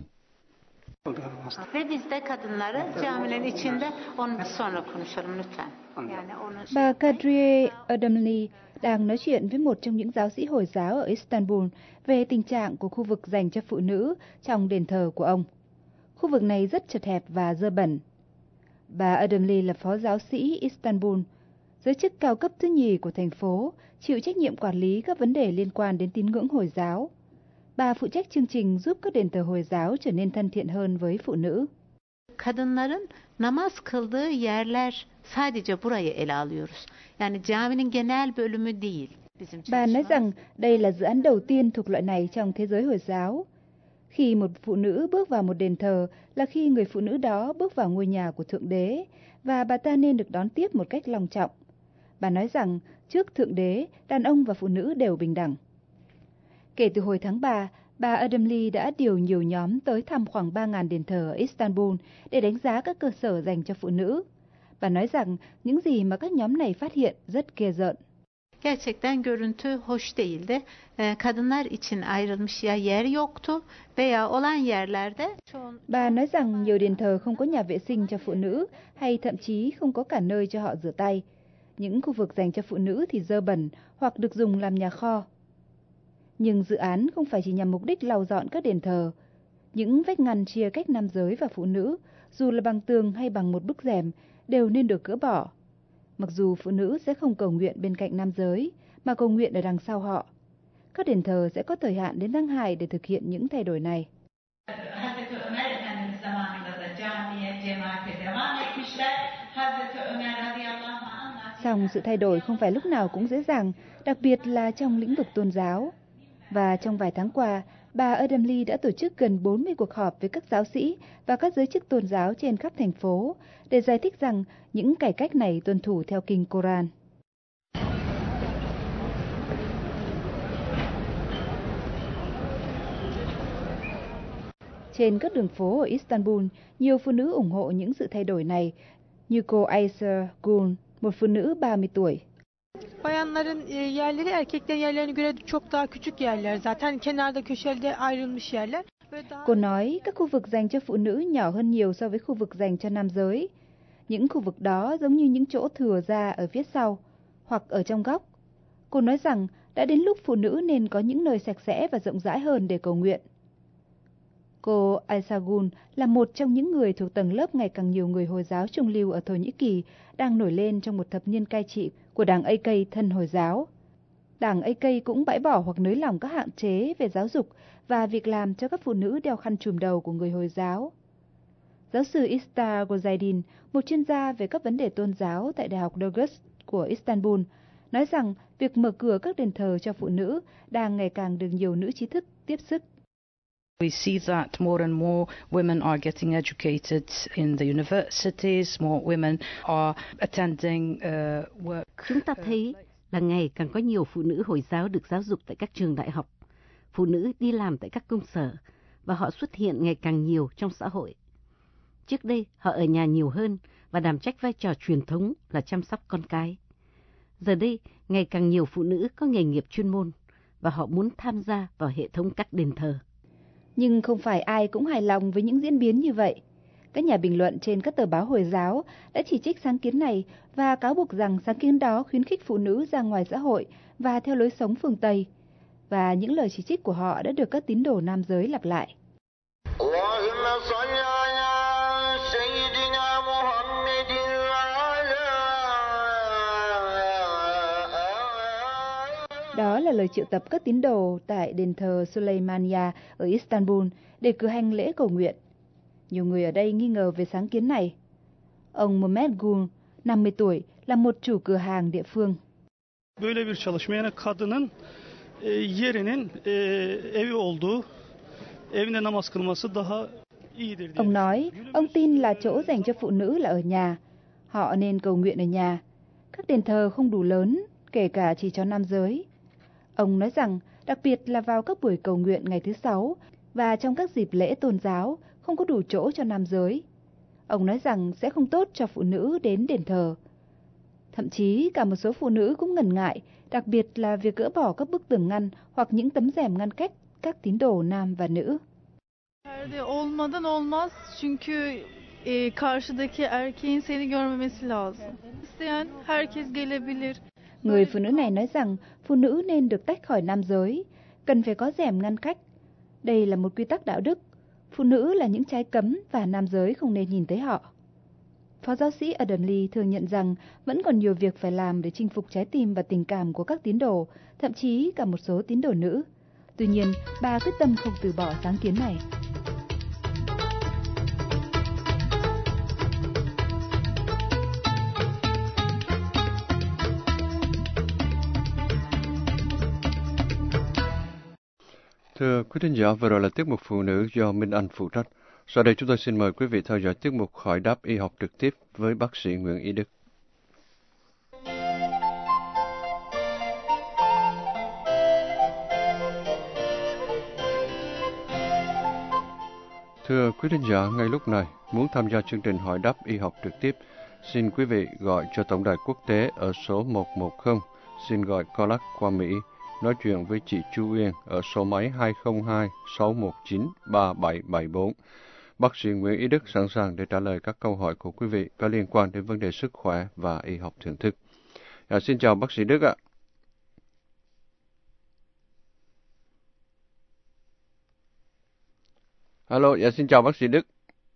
Bà Kadriye Erdemli đang nói chuyện với một trong những giáo sĩ Hồi giáo ở Istanbul về tình trạng của khu vực dành cho phụ nữ trong đền thờ của ông. Khu vực này rất chật hẹp và dơ bẩn. Bà Erdemli là phó giáo sĩ Istanbul, giới chức cao cấp thứ nhì của thành phố, chịu trách nhiệm quản lý các vấn đề liên quan đến tín ngưỡng Hồi giáo. Bà phụ trách chương trình giúp các đền thờ Hồi giáo trở nên thân thiện hơn với phụ nữ. Kadınların namaz kıldığı yerler sadece burayı ele alıyoruz. Yani caminin genel bölümü değil. Bà nói rằng đây là dự án đầu tiên thuộc loại này trong thế giới Hồi giáo. Khi một phụ nữ bước vào một đền thờ là khi người phụ nữ đó bước vào ngôi nhà của Thượng Đế và bà ta nên được đón tiếp một cách long trọng. Bà nói rằng trước Thượng Đế, đàn ông và phụ nữ đều bình đẳng. Kể từ hồi tháng ba, bà Erdemli đã điều nhiều nhóm tới thăm khoảng ba nghìn đền thờ ở Istanbul để đánh giá các cơ sở dành cho phụ nữ. Bà nói rằng những gì mà các nhóm này phát hiện rất ghê rợn. Gerçekten görüntü hoş değildi. Kadınlar için ayrılmış ya yer yoktu veya olan yerlerde. Bà nói rằng nhiều đền thờ không có nhà vệ sinh cho phụ nữ hay thậm chí không có cả nơi cho họ rửa tay. Những khu vực dành cho phụ nữ thì dơ bẩn hoặc được dùng làm nhà kho. Nhưng dự án không phải chỉ nhằm mục đích lau dọn các đền thờ. Những vách ngăn chia cách nam giới và phụ nữ, dù là bằng tường hay bằng một bức rèm, đều nên được gỡ bỏ. Mặc dù phụ nữ sẽ không cầu nguyện bên cạnh nam giới, mà cầu nguyện ở đằng sau họ. Các đền thờ sẽ có thời hạn đến tháng hai để thực hiện những thay đổi này. Song sự thay đổi không phải lúc nào cũng dễ dàng, đặc biệt là trong lĩnh vực tôn giáo. Và trong vài tháng qua, bà Erdemli đã tổ chức gần bốn mươi cuộc họp với các giáo sĩ và các giới chức tôn giáo trên khắp thành phố để giải thích rằng những cải cách này tuân thủ theo kinh Koran. Trên các đường phố ở Istanbul, nhiều phụ nữ ủng hộ những sự thay đổi này, như cô Ayser Gul, một phụ nữ ba mươi tuổi. Bayanların yerleri erkeklerin yerlerine göre çok daha küçük yerler. Zaten kenarda köşede ayrılmış yerler. Cô nói các khu vực dành cho phụ nữ nhỏ hơn nhiều so với khu vực dành cho nam giới. Những khu vực đó giống như những chỗ thừa ra ở phía sau hoặc ở trong góc. Cô nói rằng đã đến lúc phụ nữ nên có những nơi sạch sẽ và rộng rãi hơn để cầu nguyện. Cô Aysagun là một trong những người thuộc tầng lớp ngày càng nhiều người Hồi giáo trung lưu ở Thổ Nhĩ Kỳ đang nổi lên trong một thập niên cai trị của đảng a ca thân Hồi giáo. Đảng a ca cũng bãi bỏ hoặc nới lỏng các hạn chế về giáo dục và việc làm cho các phụ nữ đeo khăn trùm đầu của người Hồi giáo. Giáo sư Istar Gozaydin, một chuyên gia về các vấn đề tôn giáo tại Đại học Durgus của Istanbul, nói rằng việc mở cửa các đền thờ cho phụ nữ đang ngày càng được nhiều nữ trí thức tiếp sức. We see that more and more women are getting educated in the universities, more women are attending uh, work. Chúng ta thấy là ngày càng có nhiều phụ nữ Hồi giáo được giáo dục tại các trường đại học. Phụ nữ đi làm tại các công sở và họ xuất hiện ngày càng nhiều trong xã hội. Trước đây họ ở nhà nhiều hơn và đảm trách vai trò truyền thống là chăm sóc con cái. Giờ đây ngày càng nhiều phụ nữ có nghề nghiệp chuyên môn và họ muốn tham gia vào hệ thống các đền thờ. Nhưng không phải ai cũng hài lòng với những diễn biến như vậy. Các nhà bình luận trên các tờ báo Hồi giáo đã chỉ trích sáng kiến này và cáo buộc rằng sáng kiến đó khuyến khích phụ nữ ra ngoài xã hội và theo lối sống phương Tây. Và những lời chỉ trích của họ đã được các tín đồ nam giới lặp lại. Đó là lời triệu tập các tín đồ tại đền thờ Suleymaniye ở Istanbul để cử hành lễ cầu nguyện. Nhiều người ở đây nghi ngờ về sáng kiến này. Ông Mohamed Gul, năm mươi tuổi, là một chủ cửa hàng địa phương. Böyle bir çalışma yani kadının yerinin evi olduğu, evinde namaz kılması daha iyidir. Ông nói, ông tin là chỗ dành cho phụ nữ là ở nhà. Họ nên cầu nguyện ở nhà. Các đền thờ không đủ lớn, kể cả chỉ cho nam giới. Ông nói rằng, đặc biệt là vào các buổi cầu nguyện ngày thứ sáu và trong các dịp lễ tôn giáo, không có đủ chỗ cho nam giới. Ông nói rằng sẽ không tốt cho phụ nữ đến đền thờ. Thậm chí cả một số phụ nữ cũng ngần ngại, đặc biệt là việc gỡ bỏ các bức tường ngăn hoặc những tấm rèm ngăn cách các tín đồ nam và nữ. Perde olmadan olmaz çünkü e, karşıdaki erkeğin seni görmemesi lazım. İsteyen herkes gelebilir. Người phụ nữ này nói rằng phụ nữ nên được tách khỏi nam giới, cần phải có rèm ngăn cách. Đây là một quy tắc đạo đức. Phụ nữ là những trái cấm và nam giới không nên nhìn thấy họ. Phó giáo sĩ Adam Lee thừa nhận rằng vẫn còn nhiều việc phải làm để chinh phục trái tim và tình cảm của các tín đồ, thậm chí cả một số tín đồ nữ. Tuy nhiên, bà quyết tâm không từ bỏ sáng kiến này. Thưa quý thính giả, vừa rồi là tiết mục Phụ nữ do Minh Anh phụ trách. Sau đây chúng tôi xin mời quý vị theo dõi tiết mục Hỏi đáp y học trực tiếp với bác sĩ Nguyễn Ý Đức. Thưa quý thính giả, ngay lúc này, muốn tham gia chương trình Hỏi đáp y học trực tiếp, xin quý vị gọi cho Tổng đài quốc tế ở số một một không, xin gọi call qua Mỹ. Nói chuyện với chị Chu Uyên ở số máy hai không hai sáu một chín ba bảy bảy bốn. Bác sĩ Nguyễn Ý Đức sẵn sàng để trả lời các câu hỏi của quý vị có liên quan đến vấn đề sức khỏe và y học thưởng thức. À, xin chào bác sĩ Đức ạ. Alo, dạ xin chào bác sĩ Đức.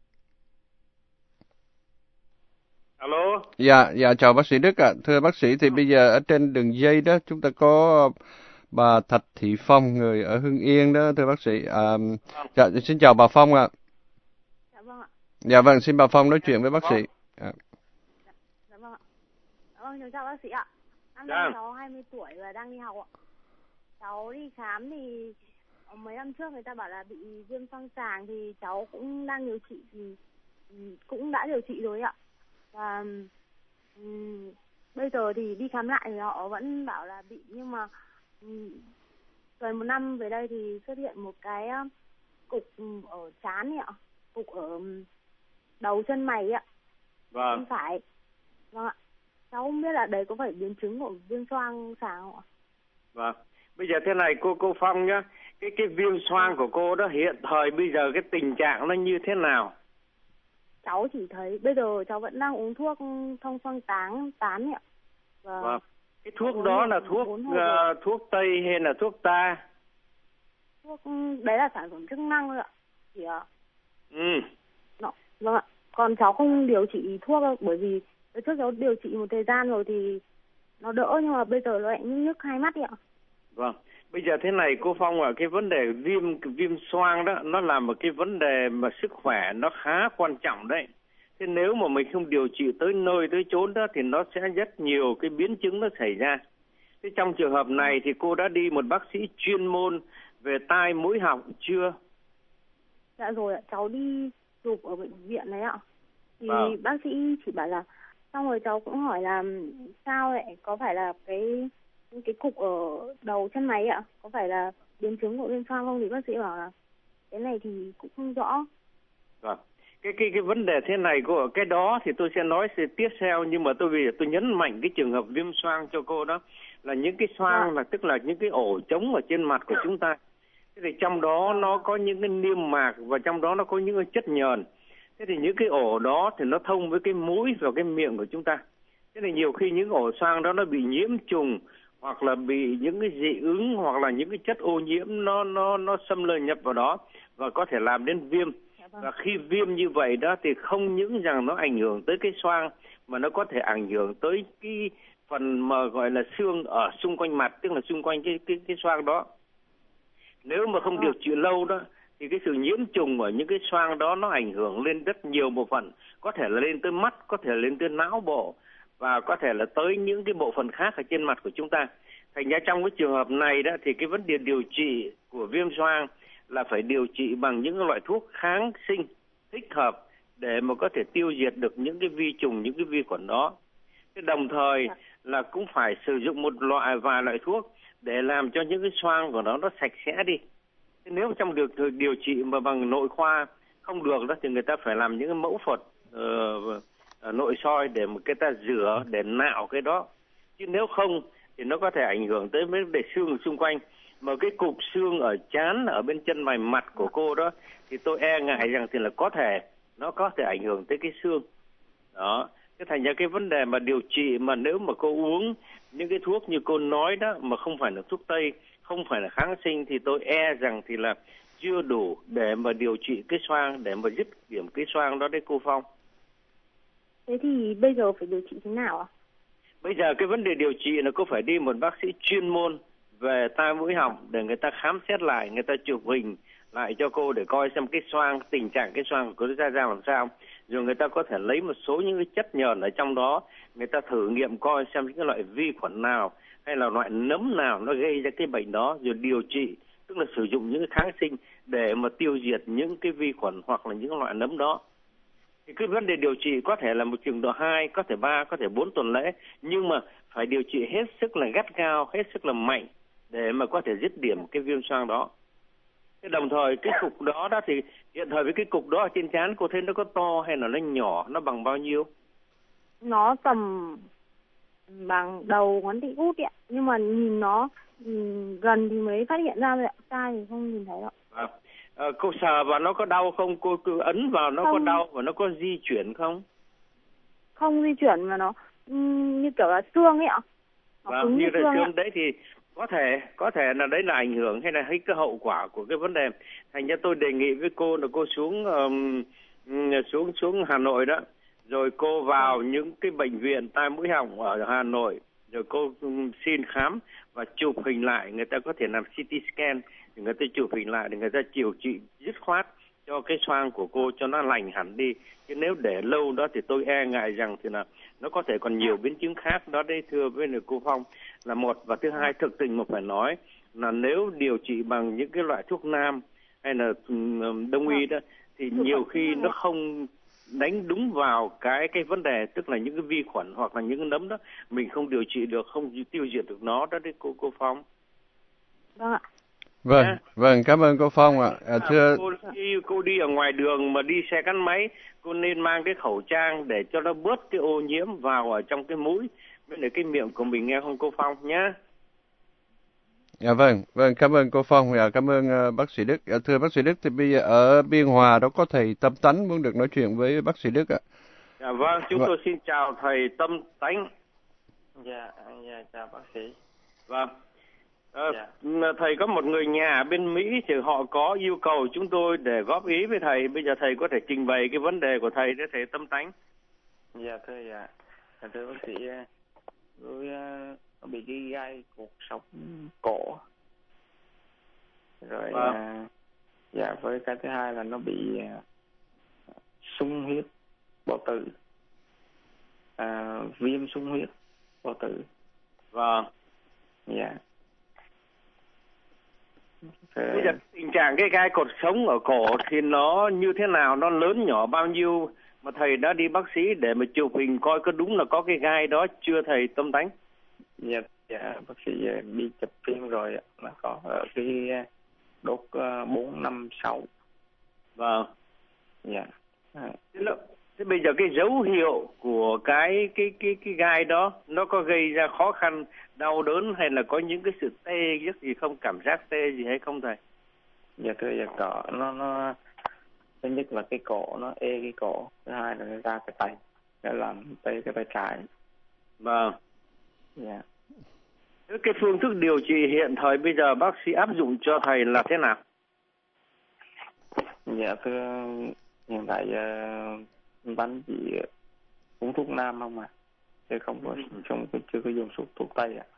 Alo. Dạ, dạ chào bác sĩ Đức ạ. Thưa bác sĩ, thì bây giờ ở trên đường dây đó chúng ta có bà Thạch Thị Phong, người ở Hưng Yên đó, thưa bác sĩ. À, dạ, xin chào bà Phong ạ. Dạ vâng ạ. Dạ vâng, xin bà Phong nói chuyện với bác sĩ. À. Dạ, dạ vâng ạ. Dạ vâng, cháu chào bác sĩ ạ. Năm nay cháu hai mươi tuổi và đang đi học ạ. Cháu đi khám thì mấy năm trước người ta bảo là bị viêm xoang tràng, thì cháu cũng đang điều trị, thì cũng đã điều trị rồi ạ. Và um, bây giờ thì đi khám lại thì họ vẫn bảo là bị, nhưng mà um, gần một năm về đây thì xuất hiện một cái uh, cục um, ở trán ấy ạ, cục ở um, đầu chân mày ạ. Vâng. Không phải. Vâng ạ. Cháu không biết là đấy có phải biến chứng của viêm xoang tràng không ạ? Vâng. Bây giờ thế này cô cô Phong nhá, cái cái viêm xoang của cô đó hiện thời bây giờ cái tình trạng nó như thế nào? Cháu chỉ thấy bây giờ cháu vẫn đang uống thuốc thông xoang tán tán ạ. Và vâng. Cái thuốc đó là thuốc uh, thuốc Tây hay là thuốc ta? Thuốc đấy là sản phẩm chức năng thôi ạ. Chị ạ. Ừ. Nó, vâng ạ. Còn cháu không điều trị thuốc đâu, bởi vì trước cháu điều trị một thời gian rồi thì nó đỡ, nhưng mà bây giờ nó lại nhức nhức hai mắt ạ. Vâng. Bây giờ thế này cô Phong ạ, cái vấn đề viêm viêm xoang đó nó là một cái vấn đề mà sức khỏe nó khá quan trọng đấy. Thế nếu mà mình không điều trị tới nơi tới chốn đó thì nó sẽ rất nhiều cái biến chứng nó xảy ra. Thế trong trường hợp này thì cô đã đi một bác sĩ chuyên môn về tai mũi họng chưa? Dạ rồi ạ, cháu đi chụp ở bệnh viện đấy ạ. Thì Vâng. bác sĩ chỉ bảo là, xong rồi cháu cũng hỏi là sao lại có phải là cái cái cục ở đầu chân máy ạ, có phải là biến chứng của viêm xoang không, thì bác sĩ bảo là cái này thì cũng không rõ. Vâng. Cái cái cái vấn đề thế này cô, cái đó thì tôi sẽ nói sẽ tiếp theo, nhưng mà tôi vì tôi nhấn mạnh cái trường hợp viêm xoang cho cô đó là những cái xoang Dạ. là tức là những cái ổ trống ở trên mặt của chúng ta. Thế thì trong đó nó có những cái niêm mạc và trong đó nó có những cái chất nhờn. Thế thì những cái ổ đó thì nó thông với cái mũi và cái miệng của chúng ta. Thế thì nhiều khi những ổ xoang đó nó bị nhiễm trùng hoặc là bị những cái dị ứng hoặc là những cái chất ô nhiễm nó nó nó xâm lấn nhập vào đó và có thể làm đến viêm. Và khi viêm như vậy đó thì không những rằng nó ảnh hưởng tới cái xoang mà nó có thể ảnh hưởng tới cái phần mà gọi là xương ở xung quanh mặt, tức là xung quanh cái cái cái xoang đó. Nếu mà không điều trị lâu đó thì cái sự nhiễm trùng ở những cái xoang đó nó ảnh hưởng lên rất nhiều bộ phận, có thể là lên tới mắt, có thể là lên tới não bộ và có thể là tới những cái bộ phận khác ở trên mặt của chúng ta. Thành ra trong cái trường hợp này đó thì cái vấn đề điều trị của viêm xoang là phải điều trị bằng những loại thuốc kháng sinh thích hợp để mà có thể tiêu diệt được những cái vi trùng, những cái vi khuẩn đó. Thế đồng thời là cũng phải sử dụng một loại vài loại thuốc để làm cho những cái xoang của nó nó sạch sẽ đi. Thế nếu trong được điều trị mà bằng nội khoa không được đó thì người ta phải làm những cái mẫu thuật uh, nội soi để mà người ta rửa, để nạo cái đó. Chứ nếu không thì nó có thể ảnh hưởng tới mấy vấn đề xương xung quanh. Mà cái cục xương ở trán, ở bên chân mày mặt của cô đó thì tôi e ngại rằng thì là có thể nó có thể ảnh hưởng tới cái xương đó. Thế thành ra cái vấn đề mà điều trị mà nếu mà cô uống những cái thuốc như cô nói đó mà không phải là thuốc tây, không phải là kháng sinh thì tôi e rằng thì là chưa đủ để mà điều trị cái xoang, để mà dứt điểm cái xoang đó đấy cô Phong. Thế thì bây giờ phải điều trị thế nào ạ? Bây giờ cái vấn đề điều trị là cô phải đi một bác sĩ chuyên môn về tai mũi họng để người ta khám xét lại, người ta chụp hình lại cho cô để coi xem cái xoang, tình trạng cái xoang của cô ra ra làm sao. Rồi người ta có thể lấy một số những cái chất nhờn ở trong đó, người ta thử nghiệm coi xem những cái loại vi khuẩn nào hay là loại nấm nào nó gây ra cái bệnh đó, rồi điều trị, tức là sử dụng những cái kháng sinh để mà tiêu diệt những cái vi khuẩn hoặc là những loại nấm đó. Thì cái vấn đề điều trị có thể là một trường độ hai, có thể ba, có thể bốn tuần lễ, nhưng mà phải điều trị hết sức là gắt gao, hết sức là mạnh để mà có thể dứt điểm cái viêm xoang đó. Thế đồng thời cái cục đó đó thì hiện thời với cái cục đó ở trên trán cô thấy nó có to hay là nó nhỏ, nó bằng bao nhiêu? Nó tầm bằng đầu ngón tay út ạ, nhưng mà nhìn nó nhìn gần thì mới phát hiện ra, ạ, xa thì không nhìn thấy đâu. À, à, cô sờ vào nó có đau không? Cô cứ ấn vào nó không. Có đau và nó có di chuyển không? Không di chuyển mà nó như kiểu là xương ấy ạ. Vâng, như là xương đấy thì có thể có thể là đấy là ảnh hưởng hay là hay cái hậu quả của cái vấn đề. Thành ra tôi đề nghị với cô là cô xuống um, xuống xuống Hà Nội đó, rồi cô vào ừ. những cái bệnh viện tai mũi họng ở Hà Nội, rồi cô um, xin khám và chụp hình lại, người ta có thể làm xê tê scan, thì người ta chụp hình lại để người ta điều trị dứt khoát cho cái xoang của cô cho nó lành hẳn đi. Chứ nếu để lâu đó thì tôi e ngại rằng thì là nó có thể còn nhiều biến chứng khác đó đấy, thưa với người cô Phong là một. Và thứ hai, thực tình mà phải nói là nếu điều trị bằng những cái loại thuốc nam hay là đông y đó thì nhiều khi nó không đánh đúng vào cái cái vấn đề, tức là những cái vi khuẩn hoặc là những cái nấm đó mình không điều trị được, không tiêu diệt được nó đó đấy cô cô Phong. Vâng ạ. Vâng, à. vâng, cảm ơn cô Phong ạ. À, thưa... cô, đi, cô đi ở ngoài đường mà đi xe gắn máy, cô nên mang cái khẩu trang để cho nó bớt cái ô nhiễm vào ở trong cái mũi với lại cái miệng của mình, nghe không cô Phong nhé? Dạ vâng, vâng, cảm ơn cô Phong, dạ, cảm ơn uh, bác sĩ Đức. Dạ, thưa bác sĩ Đức, thì bây giờ ở Biên Hòa đó có thầy Tâm Tánh muốn được nói chuyện với bác sĩ Đức ạ. Dạ vâng, chúng vâng. tôi xin chào thầy Tâm Tánh. Dạ, dạ chào bác sĩ. Vâng. À, dạ. Thầy có một người nhà ở bên Mỹ thì họ có yêu cầu chúng tôi để góp ý với thầy. Bây giờ thầy có thể trình bày cái vấn đề của thầy để thầy tâm tánh. Dạ thưa dạ. Thưa bác sĩ, tôi uh, bị cái gai cột sống cổ. Rồi à. uh, dạ với cái thứ hai là nó bị uh, sung huyết bao tử. Uh, viêm sung huyết bao tử. Vâng. Dạ. Bây giờ tình trạng cái gai cột sống ở cổ thì nó như thế nào, nó lớn nhỏ bao nhiêu mà thầy đã đi bác sĩ để mà chụp hình coi có đúng là có cái gai đó chưa thầy tâm tánh? Dạ, dạ bác sĩ đi chụp phim rồi là có ở cái đốt bốn năm sáu. Vâng. Dạ. À. Thế, là, thế bây giờ cái dấu hiệu của cái cái cái cái gai đó nó có gây ra khó khăn, đau đớn hay là có những cái sự tê giấc gì không, cảm giác tê gì hay không thầy? Dạ thưa dạ có, nó nó thứ nhất là cái cổ nó ê cái cổ, thứ hai là nó ra cái tay, nó làm tê cái tay trái. Vâng. Dạ. Thế cái phương thức điều trị hiện thời bây giờ bác sĩ áp dụng cho thầy là thế nào? Dạ thưa hiện tại uh, bánh chỉ uống thuốc nam không à, chứ không có không chưa có dùng thuốc thuốc tây ạ.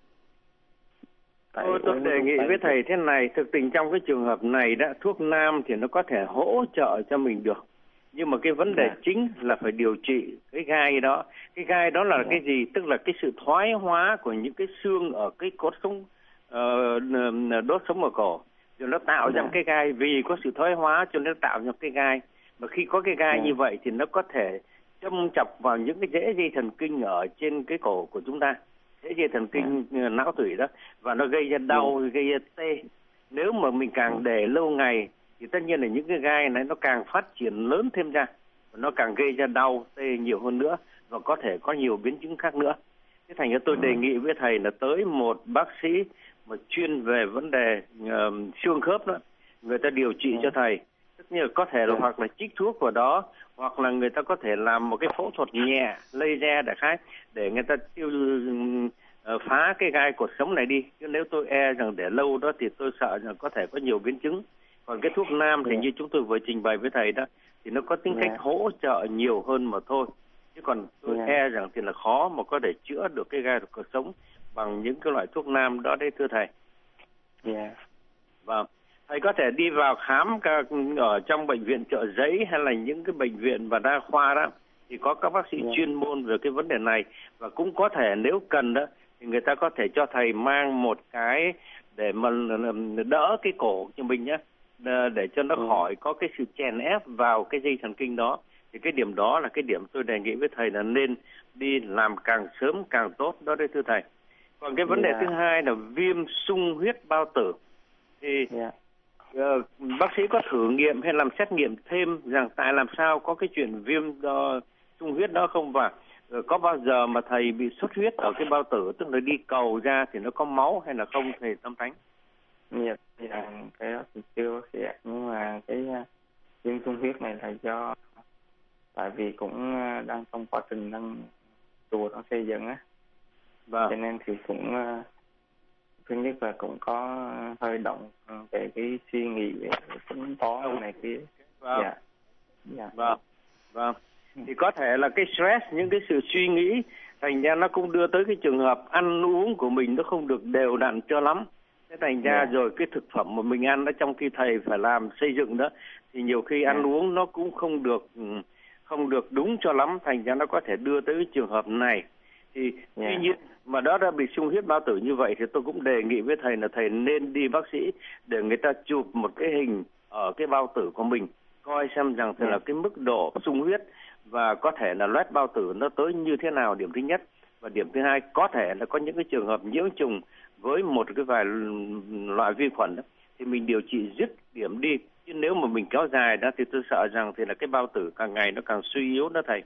Tôi, tôi đề nghị với thầy thế này, thực tình trong cái trường hợp này đó, thuốc nam thì nó có thể hỗ trợ cho mình được. Nhưng mà cái vấn đề yeah. chính là phải điều trị cái gai đó. Cái gai đó là yeah. cái gì? Tức là cái sự thoái hóa của những cái xương ở cái cốt sống, uh, đốt sống ở cổ. Rồi nó tạo yeah. ra một cái gai, vì có sự thoái hóa cho nên nó tạo ra một cái gai. Mà khi có cái gai yeah. như vậy thì nó có thể châm chọc vào những cái rễ dây thần kinh ở trên cái cổ của chúng ta. Rễ dây thần kinh yeah. não tủy đó. Và nó gây ra đau, yeah. gây ra tê. Nếu mà mình càng để lâu ngày thì tất nhiên là những cái gai này nó càng phát triển lớn thêm ra. Và nó càng gây ra đau, tê nhiều hơn nữa. Và có thể có nhiều biến chứng khác nữa. Thế thành ra tôi yeah. đề nghị với thầy là tới một bác sĩ mà chuyên về vấn đề uh, xương khớp đó. Người ta điều trị yeah. cho thầy. Tất nhiên là có thể là yeah. hoặc là chích thuốc vào đó, hoặc là người ta có thể làm một cái phẫu thuật nhẹ, laser đại khái, để người ta tiêu uh, phá cái gai cột sống này đi. Chứ nếu tôi e rằng để lâu đó thì tôi sợ rằng có thể có nhiều biến chứng. Còn cái thuốc nam thì yeah. như chúng tôi vừa trình bày với thầy đó, thì nó có tính yeah. cách hỗ trợ nhiều hơn mà thôi. Chứ còn tôi yeah. e rằng thì là khó mà có thể chữa được cái gai cột sống bằng những cái loại thuốc nam đó đấy thưa thầy. Yeah. Vâng. Thầy có thể đi vào khám ở trong bệnh viện Chợ Giấy hay là những cái bệnh viện và đa khoa đó, thì có các bác sĩ yeah. chuyên môn về cái vấn đề này. Và cũng có thể nếu cần đó thì người ta có thể cho thầy mang một cái để mà đỡ cái cổ cho mình nhé, để cho nó yeah. khỏi có cái sự chèn ép vào cái dây thần kinh đó. Thì cái điểm đó là cái điểm tôi đề nghị với thầy là nên đi làm càng sớm càng tốt đó đấy thưa thầy. Còn cái vấn đề yeah. thứ hai là viêm sung huyết bao tử thì yeah. uh, bác sĩ có thử nghiệm hay làm xét nghiệm thêm rằng tại làm sao có cái chuyện viêm uh, sung huyết đó không, và uh, có bao giờ mà thầy bị xuất huyết ở cái bao tử, tức là đi cầu ra thì nó có máu hay là không thầy tâm tánh? Dạ, dạ cái đó thì chưa bác sĩ ạ, nhưng mà cái uh, viêm sung huyết này là do tại vì cũng uh, đang trong quá trình đang chùa đang xây dựng á. Vâng. Cho nên thì cũng uh, thứ nhất là cũng có hơi động về cái suy nghĩ về tính toán này kia. Vâng. Dạ. Dạ. Vâng. Vâng. Thì có thể là cái stress, những cái sự suy nghĩ thành ra nó cũng đưa tới cái trường hợp ăn uống của mình nó không được đều đặn cho lắm. Thế thành ra yeah. rồi cái thực phẩm mà mình ăn đó, trong khi thầy phải làm xây dựng đó, thì nhiều khi yeah. ăn uống nó cũng không được không được đúng cho lắm, thành ra nó có thể đưa tới cái trường hợp này. Thì yeah. tuy nhiên mà đó đã bị sung huyết bao tử như vậy thì tôi cũng đề nghị với thầy là thầy nên đi bác sĩ để người ta chụp một cái hình ở cái bao tử của mình, coi xem rằng thì yeah. là cái mức độ sung huyết và có thể là loét bao tử nó tới như thế nào, điểm thứ nhất. Và điểm thứ hai, có thể là có những cái trường hợp nhiễm trùng với một cái vài loại vi khuẩn đó, thì mình điều trị dứt điểm đi. Chứ nếu mà mình kéo dài đó thì tôi sợ rằng thì là cái bao tử càng ngày nó càng suy yếu đó thầy.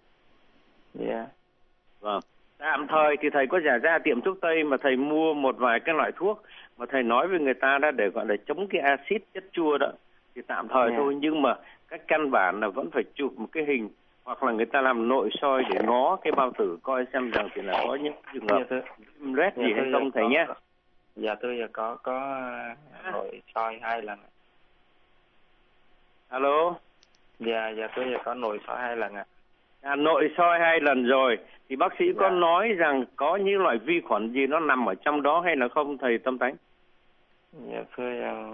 Dạ. Yeah. Vâng. Tạm thời thì thầy có giả ra tiệm thuốc Tây mà thầy mua một vài cái loại thuốc mà thầy nói với người ta đó để gọi là chống cái axit chất chua đó, thì tạm thời yeah. thôi, nhưng mà các căn bản là vẫn phải chụp một cái hình hoặc là người ta làm nội soi để ngó cái bao tử coi xem rằng thì là có những trường hợp loét gì hay không thầy nhé. Dạ tôi giờ có có nội soi hai lần. Alo. Dạ dạ tôi giờ có nội soi hai lần ạ. À, nội soi hai lần rồi thì bác sĩ dạ. có nói rằng có những loại vi khuẩn gì nó nằm ở trong đó hay là không thầy Tâm Tánh? Dạ thưa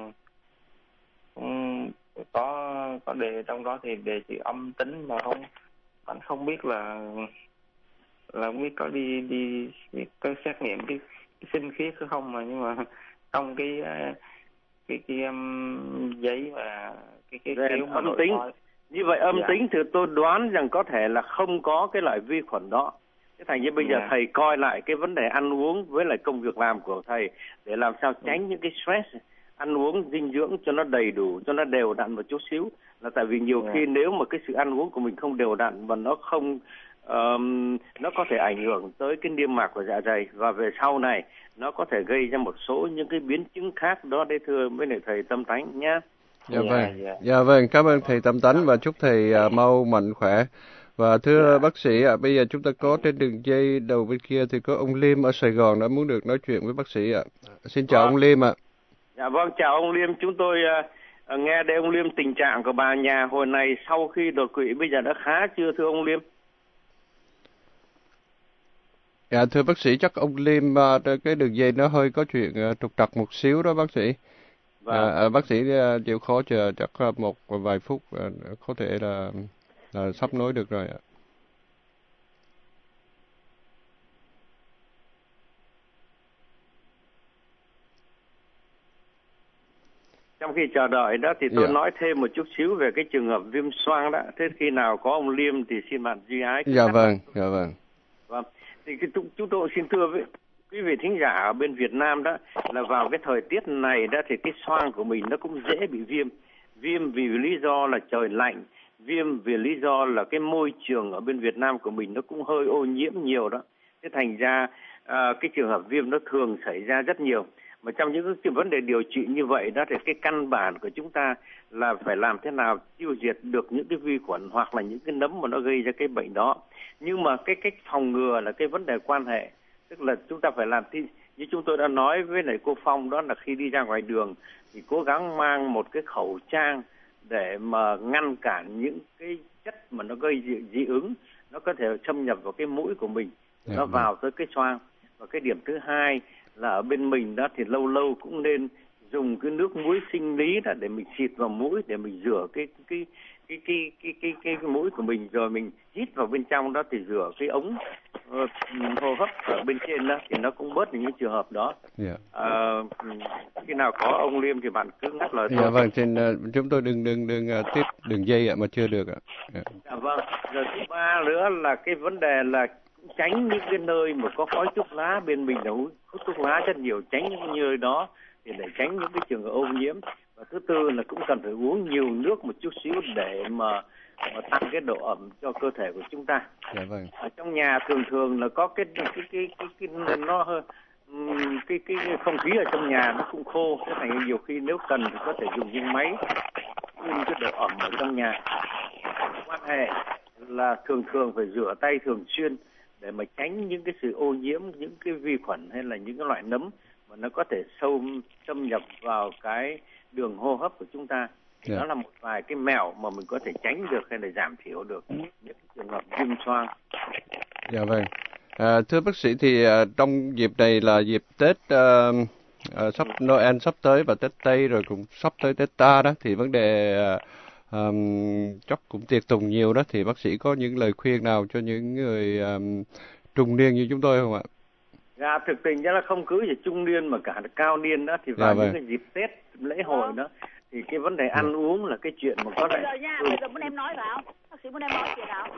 um, có có đề trong đó thì đề chữ âm tính mà không anh không biết là là không biết có đi đi có xét nghiệm cái, cái sinh khiết hay không, mà nhưng mà trong cái cái cái um, giấy và cái cái phiếu âm tính soi. Như vậy âm dạ. tính thì tôi đoán rằng có thể là không có cái loại vi khuẩn đó. Thế thành như bây giờ dạ. thầy coi lại cái vấn đề ăn uống với lại công việc làm của thầy để làm sao tránh ừ. những cái stress, ăn uống dinh dưỡng cho nó đầy đủ, cho nó đều đặn một chút xíu. Là tại vì nhiều yeah. khi nếu mà cái sự ăn uống của mình không đều đặn và nó không um, nó có thể ảnh hưởng tới cái niêm mạc của dạ dày, và về sau này nó có thể gây ra một số những cái biến chứng khác đó. Đấy thưa với lại thầy Tâm Tánh nhá. Dạ yeah, vâng, dạ yeah. yeah, vâng, cảm ơn thầy Tâm Tánh và chúc thầy uh, mau mạnh khỏe. Và thưa yeah. bác sĩ ạ, à, bây giờ chúng ta có trên đường dây đầu bên kia thì có ông Liêm ở Sài Gòn đã muốn được nói chuyện với bác sĩ ạ. À. Xin chào vâng. ông Liêm ạ. À. Dạ vâng, chào ông Liêm. Chúng tôi uh, nghe đây ông Liêm, tình trạng của bà nhà hồi này sau khi đột quỵ bây giờ đã khá chưa thưa ông Liêm? Dạ thưa bác sĩ, chắc ông Liêm uh, cái đường dây nó hơi có chuyện uh, trục trặc một xíu đó bác sĩ. Vâng. À, bác sĩ uh, chịu khó chờ chắc uh, một vài phút uh, có thể là là sắp nối được rồi ạ. Trong khi chờ đợi đó thì tôi yeah. nói thêm một chút xíu về cái trường hợp viêm xoang đó. Thế khi nào có ông Liêm thì xin bạn duy ái. Dạ vâng, dạ vâng. Vâng. Thì cái, chúng tôi xin thưa với quý vị thính giả ở bên Việt Nam đó là vào cái thời tiết này đó thì cái xoang của mình nó cũng dễ bị viêm. Viêm vì lý do là trời lạnh, viêm vì lý do là cái môi trường ở bên Việt Nam của mình nó cũng hơi ô nhiễm nhiều đó. Thế thành ra à, cái trường hợp viêm nó thường xảy ra rất nhiều. Mà trong những cái vấn đề điều trị như vậy đó thì cái căn bản của chúng ta là phải làm thế nào tiêu diệt được những cái vi khuẩn hoặc là những cái nấm mà nó gây ra cái bệnh đó. Nhưng mà cái cách phòng ngừa là cái vấn đề quan hệ. Tức là chúng ta phải làm thì, như chúng tôi đã nói với lại cô Phong đó là khi đi ra ngoài đường thì cố gắng mang một cái khẩu trang để mà ngăn cản những cái chất mà nó gây dị, dị ứng, nó có thể xâm nhập vào cái mũi của mình, nó yeah, vào tới cái xoang. Và cái điểm thứ hai là ở bên mình đó thì lâu lâu cũng nên dùng cái nước muối sinh lý đó để mình xịt vào mũi để mình rửa cái cái cái cái cái cái cái, cái mũi của mình, rồi mình hít vào bên trong đó thì rửa cái ống uh, hô hấp ở bên trên đó thì nó cũng bớt những trường hợp đó. Yeah. Uh, khi nào có ông Liêm thì bạn cứ ngắt lời tôi. Dạ vâng, trên uh, chúng tôi đừng đừng đừng uh, tiếp đường dây ạ mà chưa được ạ. Yeah. Dạ vâng. Rồi thứ ba nữa là cái vấn đề là tránh những cái nơi mà có khói thuốc lá. Bên mình là hút thuốc lá rất nhiều, tránh những nơi đó thì để tránh những cái trường hợp ô nhiễm. Và thứ tư là cũng cần phải uống nhiều nước một chút xíu để mà, mà tăng cái độ ẩm cho cơ thể của chúng ta. Dạ vâng. Ở trong nhà thường thường là có cái cái cái cái, cái, cái nó cái, cái cái không khí ở trong nhà nó cũng khô, thế thành nhiều khi nếu cần thì có thể dùng những máy nhưng cái độ ẩm ở trong nhà. Quan hệ là thường thường phải rửa tay thường xuyên để mà tránh những cái sự ô nhiễm, những cái vi khuẩn hay là những cái loại nấm mà nó có thể sâu xâm nhập vào cái đường hô hấp của chúng ta. Thì yeah. đó là một vài cái mẹo mà mình có thể tránh được hay là giảm thiểu được những trường hợp viêm xoang. Dạ vâng. À, thưa bác sĩ thì à, trong dịp này là dịp Tết à, à, sắp Noel sắp tới và Tết Tây rồi cũng sắp tới Tết Ta đó, thì vấn đề à, Um, chắc cũng tiệc tùng nhiều đó, thì bác sĩ có những lời khuyên nào cho những người um, trung niên như chúng tôi không ạ? Dạ, thực tình ra là không cứ chỉ trung niên mà cả cao niên đó, thì vào dạ, những vâng. cái dịp Tết lễ hội đó thì cái vấn đề ăn ừ. uống là cái chuyện mà có thể. Bây giờ nha, bây giờ muốn em nói vào, bác sĩ muốn em nói chuyện nào?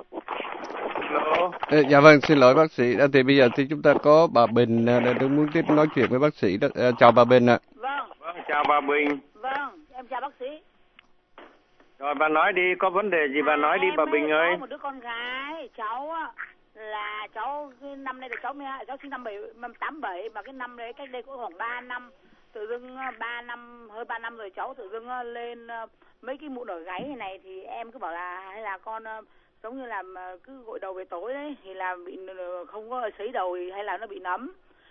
Hello. Ê, dạ vâng, xin lỗi bác sĩ. À, thì bây giờ thì chúng ta có bà Bình đang muốn tiếp nói chuyện với bác sĩ đó. À, chào bà Bình ạ. Vâng. Vâng, chào bà Bình. Vâng, em chào bác sĩ. Rồi bà nói đi, có vấn đề gì bà à, nói đi bà Bình ơi. Có một đứa con gái, cháu là cháu năm nay là cháu cháu sinh năm tám bảy, mà cái năm đấy cách đây cũng khoảng ba năm, tự dưng ba năm hơn ba năm rồi cháu tự dưng lên mấy cái mụn ở gáy này, thì em cứ bảo là hay là con giống như là cứ gội đầu về tối đấy thì là bị không có sấy đầu hay là nó bị nấm.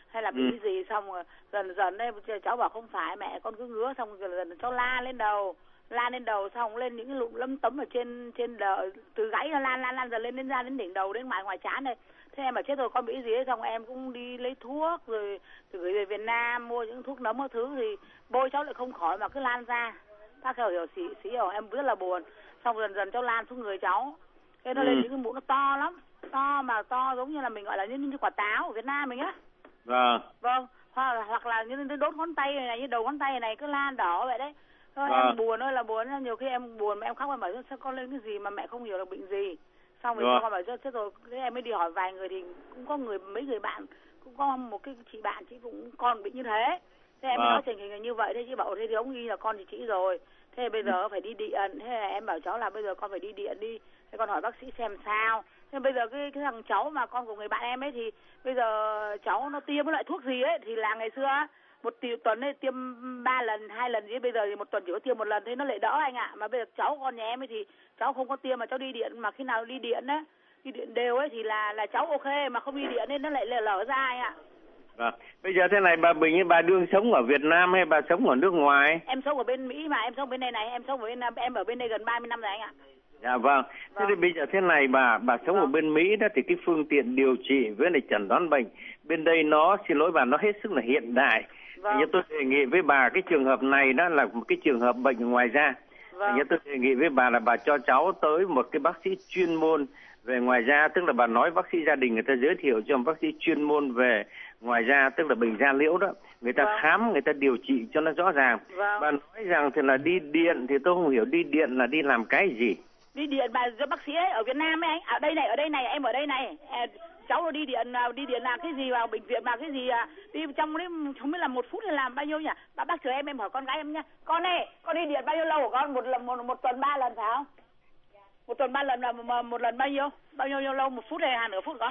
hay là bị Ừ. cái gì, xong rồi dần dần đây cháu bảo không phải mẹ, con cứ ngứa, xong dần dần cháu la lên đầu, lan lên đầu xong lên những cái lụm lấm tấm ở trên trên đầu, từ gáy nó lan lan lan dần lên đến ra đến đỉnh đầu đến ngoài ngoài trán này. Thế em bảo chết rồi, con bị gì ấy, xong em cũng đi lấy thuốc rồi, rồi gửi về Việt Nam mua những thuốc nấm các thứ thì bôi cháu lại không khỏi mà cứ lan ra. Bác hiểu hiểu xí xí hiểu em rất là buồn. Xong dần dần cháu lan xuống người cháu. Thế nó Ừ. lên những cái mụn nó to lắm, to mà to giống như là mình gọi là như như quả táo ở Việt Nam mình á. Vâng. Vâng, hoặc là, hoặc là như cái đốt ngón tay này, như đầu ngón tay này cứ lan đỏ vậy đấy. Thôi Vâng. em buồn ơi là buồn, nhiều khi em buồn mà em khóc, em bảo sao con lên cái gì mà mẹ không hiểu được bệnh gì. Xong rồi Vâng. con bảo chết rồi, thế em mới đi hỏi vài người thì cũng có người mấy người bạn, cũng có một cái chị bạn chị cũng con bị như thế. Thế em mới Vâng. nói tình hình là như vậy, thế chị bảo thế thì ông nghi là con thì chị rồi. Thế bây giờ phải đi điện, thế là em bảo cháu là bây giờ con phải đi điện đi. Thế con hỏi bác sĩ xem sao. Thế bây giờ cái cái thằng cháu mà con của người bạn em ấy thì bây giờ cháu nó tiêm cái loại thuốc gì ấy thì là ngày xưa á, một tiểu tuần ấy tiêm ba lần, hai lần gì, bây giờ thì một tuần chỉ có tiêm một lần, thế nó lại đỡ anh ạ. Mà bây giờ cháu con nhà em ấy thì cháu không có tiêm mà cháu đi điện, mà khi nào đi điện á, đi điện đều ấy thì là là cháu ok, mà không đi điện nên nó lại lở ra anh ạ. Vâng. Bây giờ thế này, bà Bình ấy, bà đương sống ở Việt Nam hay bà sống ở nước ngoài? Em sống ở bên Mỹ mà, em sống bên đây này, em sống ở bên em ở bên đây gần ba mươi năm rồi anh ạ. Dạ vâng. Thế thì bây giờ thế này, bà bà sống ở bên Mỹ đó thì cái phương tiện điều trị với lại chẩn đoán bệnh bên đây nó, xin lỗi bà, nó hết sức là hiện đại. Vâng. Như tôi đề nghị với bà cái trường hợp này đó là một cái trường hợp bệnh ngoài da. Vâng. Như tôi đề nghị với bà là bà cho cháu tới một cái bác sĩ chuyên môn về ngoài da, tức là bà nói bác sĩ gia đình người ta giới thiệu cho một bác sĩ chuyên môn về ngoài da, tức là bệnh da liễu đó, người ta Vâng. khám, người ta điều trị cho nó rõ ràng. Vâng. Bà nói rằng thì là đi điện thì tôi không hiểu đi điện là đi làm cái gì. Đi điện bà cho bác sĩ ấy ở Việt Nam ấy anh, ở đây này, ở đây này, em ở đây này. À, cháu đi điện nào, đi điện làm cái gì vào bệnh viện mà cái gì à, đi trong đấy không biết là một phút thì làm bao nhiêu nhỉ? Bác bác chờ em, em hỏi con gái em nhá. Con ơi, con đi điện bao nhiêu lâu hả con? Một lần một, một tuần ba lần phải không? Một tuần ba lần là một, một lần bao nhiêu? Bao nhiêu, nhiêu lâu? Một phút hay hai nửa phút con?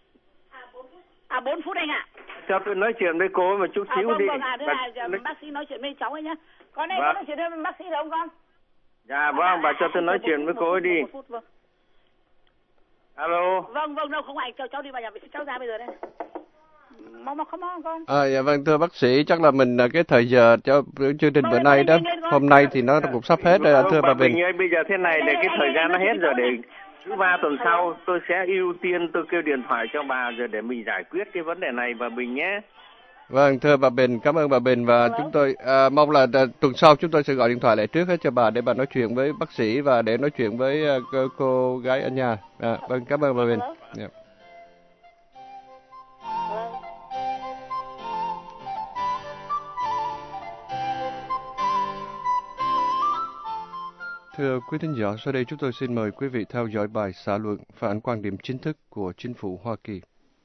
À bốn phút anh ạ. Cho tôi nói chuyện với cô một chút À, xíu vâng, đi. vâng, à, thế Bà... là giờ bác sĩ nói chuyện với cháu ấy nhá. Con ơi, Vâng. con nói chuyện với bác sĩ được không con? Dạ vâng, bà cho tôi nói chuyện với cô ấy đi. Một phút, vâng. Alo. Vâng, vâng, đâu không anh, cháu cháu đi vào nhà vệ sinh, cháu ra bây giờ đây. Mau mau không mau con. À, dạ vâng, thưa bác sĩ, chắc là mình à, cái thời giờ cho chương trình bữa nay đó, hôm nay thì nó cũng sắp hết rồi, Vâng, thưa bà Bình. ơi, bây giờ thế này, để cái thời gian nó hết rồi, để thứ ba tuần sau tôi sẽ ưu tiên tôi kêu điện thoại cho bà rồi để mình giải quyết cái vấn đề này bà Bình nhé. Vâng, thưa bà Bình, cảm ơn bà Bình và chúng tôi à, mong là à, tuần sau chúng tôi sẽ gọi điện thoại lại trước hết cho bà để bà nói chuyện với bác sĩ và để nói chuyện với à, cô, cô gái ở nhà. À, vâng, cảm ơn bà Bình. Yeah. Thưa quý thính giả, sau đây chúng tôi xin mời quý vị theo dõi bài xã luận phản ánh quan điểm chính thức của chính phủ Hoa Kỳ.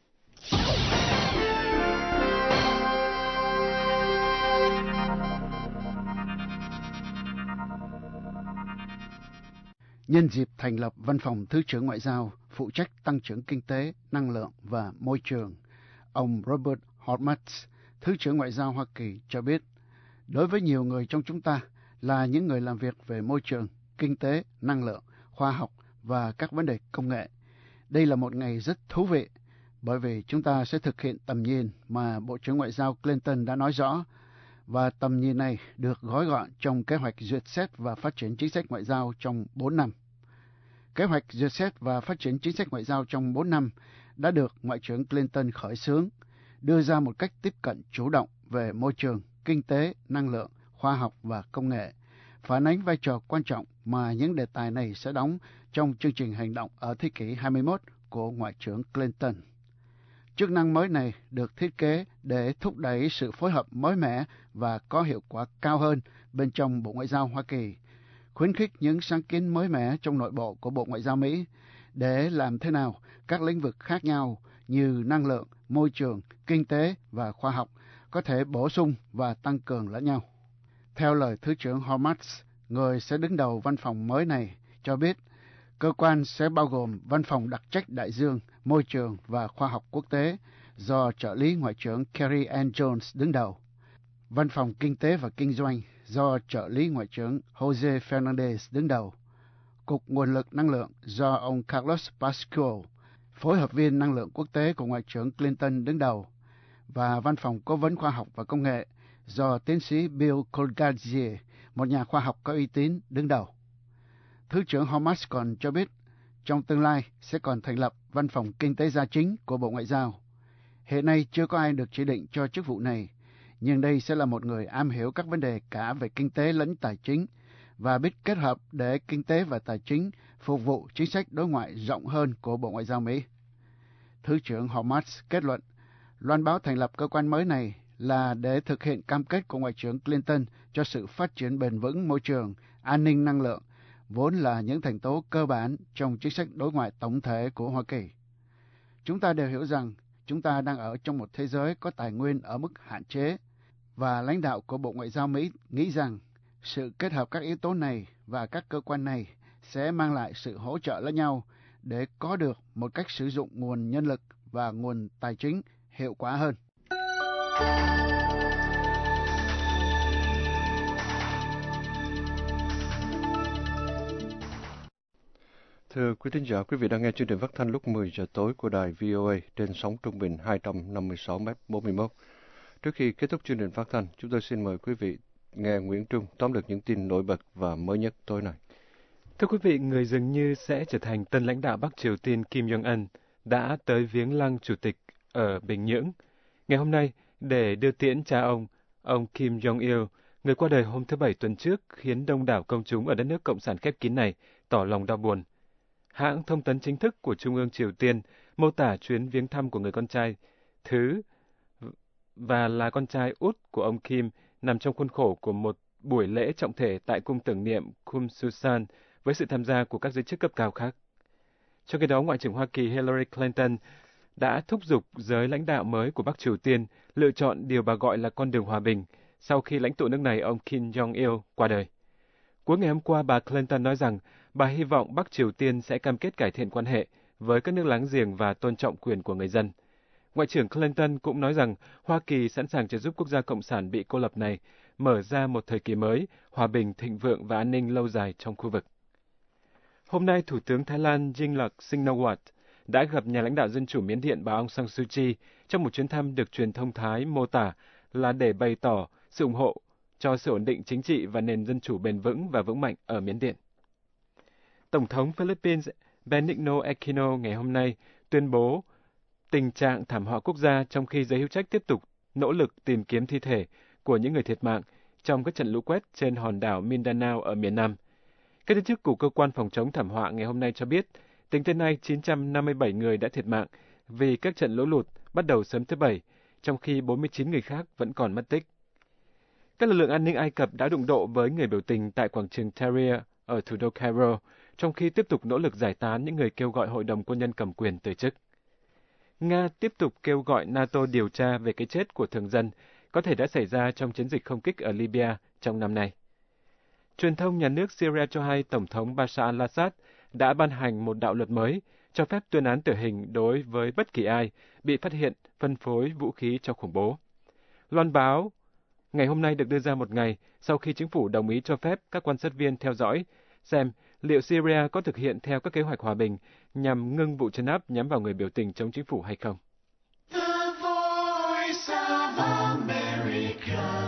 Nhân dịp thành lập Văn phòng Thứ trưởng Ngoại giao phụ trách tăng trưởng kinh tế, năng lượng và môi trường, ông Robert Hormats, Thứ trưởng Ngoại giao Hoa Kỳ cho biết, đối với nhiều người trong chúng ta là những người làm việc về môi trường, kinh tế, năng lượng, khoa học và các vấn đề công nghệ. Đây là một ngày rất thú vị, bởi vì chúng ta sẽ thực hiện tầm nhìn mà Bộ trưởng Ngoại giao Clinton đã nói rõ, và tầm nhìn này được gói gọn trong kế hoạch duyệt xét và phát triển chính sách ngoại giao trong bốn năm. Kế hoạch duyệt xét và phát triển chính sách ngoại giao trong bốn năm đã được Ngoại trưởng Clinton khởi xướng, đưa ra một cách tiếp cận chủ động về môi trường, kinh tế, năng lượng, khoa học và công nghệ, phản ánh vai trò quan trọng mà những đề tài này sẽ đóng trong chương trình hành động ở thế kỷ hai mươi mốt của Ngoại trưởng Clinton. Chức năng mới này được thiết kế để thúc đẩy sự phối hợp mới mẻ và có hiệu quả cao hơn bên trong Bộ Ngoại giao Hoa Kỳ, khuyến khích những sáng kiến mới mẻ trong nội bộ của Bộ Ngoại giao Mỹ để làm thế nào các lĩnh vực khác nhau như năng lượng, môi trường, kinh tế và khoa học có thể bổ sung và tăng cường lẫn nhau. Theo lời Thứ trưởng Hormats, người sẽ đứng đầu văn phòng mới này, cho biết cơ quan sẽ bao gồm Văn phòng đặc trách đại dương, môi trường và khoa học quốc tế do trợ lý Ngoại trưởng Kerry Ann Jones đứng đầu, Văn phòng kinh tế và kinh doanh do trợ lý Ngoại trưởng Jose Fernandez đứng đầu, Cục Nguồn lực Năng lượng do ông Carlos Pascual, phối hợp viên năng lượng quốc tế của Ngoại trưởng Clinton đứng đầu, và Văn phòng Cố vấn Khoa học và Công nghệ do tiến sĩ Bill Colgazier, một nhà khoa học có uy tín, đứng đầu. Thứ trưởng Hormats còn cho biết trong tương lai sẽ còn thành lập Văn phòng Kinh tế Gia chính của Bộ Ngoại giao. Hiện nay chưa có ai được chỉ định cho chức vụ này, nhưng đây sẽ là một người am hiểu các vấn đề cả về kinh tế lẫn tài chính và biết kết hợp để kinh tế và tài chính phục vụ chính sách đối ngoại rộng hơn của Bộ Ngoại giao Mỹ. Thứ trưởng Hormats kết luận, loan báo thành lập cơ quan mới này là để thực hiện cam kết của Ngoại trưởng Clinton cho sự phát triển bền vững môi trường, an ninh năng lượng, vốn là những thành tố cơ bản trong chính sách đối ngoại tổng thể của Hoa Kỳ. Chúng ta đều hiểu rằng chúng ta đang ở trong một thế giới có tài nguyên ở mức hạn chế, và lãnh đạo của Bộ Ngoại giao Mỹ nghĩ rằng sự kết hợp các yếu tố này và các cơ quan này sẽ mang lại sự hỗ trợ lẫn nhau để có được một cách sử dụng nguồn nhân lực và nguồn tài chính hiệu quả hơn. Thưa quý thính giả, quý vị đang nghe chương trình phát thanh lúc mười giờ tối của đài vê o a trên sóng trung bình hai trăm năm mươi sáu mét bốn mươi mốt. Trước khi kết thúc chương trình phát thanh, chúng tôi xin mời quý vị nghe Nguyễn Trung tóm lược những tin nổi bật và mới nhất tối nay. Thưa quý vị, người dường như sẽ trở thành tân lãnh đạo Bắc Triều Tiên Kim Jong-un đã tới viếng lăng Chủ tịch ở Bình Nhưỡng. Ngày hôm nay, để đưa tiễn cha ông, ông Kim Jong-il, người qua đời hôm thứ Bảy tuần trước, khiến đông đảo công chúng ở đất nước Cộng sản khép kín này tỏ lòng đau buồn. Hãng thông tấn chính thức của Trung ương Triều Tiên mô tả chuyến viếng thăm của người con trai thứ và là con trai út của ông Kim nằm trong khuôn khổ của một buổi lễ trọng thể tại cung tưởng niệm Kum Susan với sự tham gia của các giới chức cấp cao khác. Trong khi đó, Ngoại trưởng Hoa Kỳ Hillary Clinton đã thúc giục giới lãnh đạo mới của Bắc Triều Tiên lựa chọn điều bà gọi là con đường hòa bình sau khi lãnh tụ nước này ông Kim Jong-il qua đời. Cuối ngày hôm qua, bà Clinton nói rằng bà hy vọng Bắc Triều Tiên sẽ cam kết cải thiện quan hệ với các nước láng giềng và tôn trọng quyền của người dân. Ngoại trưởng Clinton cũng nói rằng Hoa Kỳ sẵn sàng trợ giúp quốc gia cộng sản bị cô lập này mở ra một thời kỳ mới, hòa bình, thịnh vượng và an ninh lâu dài trong khu vực. Hôm nay, Thủ tướng Thái Lan Yingluck Shinawatra đã gặp nhà lãnh đạo Dân chủ Miến Điện bà Aung San Suu Kyi trong một chuyến thăm được truyền thông Thái mô tả là để bày tỏ sự ủng hộ cho sự ổn định chính trị và nền dân chủ bền vững và vững mạnh ở Miến Điện. Tổng thống Philippines Benigno Aquino ngày hôm nay tuyên bố tình trạng thảm họa quốc gia trong khi giới hữu trách tiếp tục nỗ lực tìm kiếm thi thể của những người thiệt mạng trong các trận lũ quét trên hòn đảo Mindanao ở miền Nam. Các giới chức của cơ quan phòng chống thảm họa ngày hôm nay cho biết, tính tới nay chín trăm năm mươi bảy người đã thiệt mạng vì các trận lũ lụt bắt đầu sớm thứ Bảy, trong khi bốn mươi chín người khác vẫn còn mất tích. Các lực lượng an ninh Ai Cập đã đụng độ với người biểu tình tại quảng trường Tahrir ở thủ đô Cairo, trong khi tiếp tục nỗ lực giải tán những người kêu gọi Hội đồng Quân nhân cầm quyền từ chức. Nga tiếp tục kêu gọi NATO điều tra về cái chết của thường dân có thể đã xảy ra trong chiến dịch không kích ở Libya trong năm nay. Truyền thông nhà nước Syria cho hay Tổng thống Bashar al-Assad đã ban hành một đạo luật mới cho phép tuyên án tử hình đối với bất kỳ ai bị phát hiện phân phối vũ khí cho khủng bố. Loan báo ngày hôm nay được đưa ra một ngày sau khi chính phủ đồng ý cho phép các quan sát viên theo dõi xem liệu Syria có thực hiện theo các kế hoạch hòa bình nhằm ngưng vụ trấn áp nhắm vào người biểu tình chống chính phủ hay không. The Voice of America.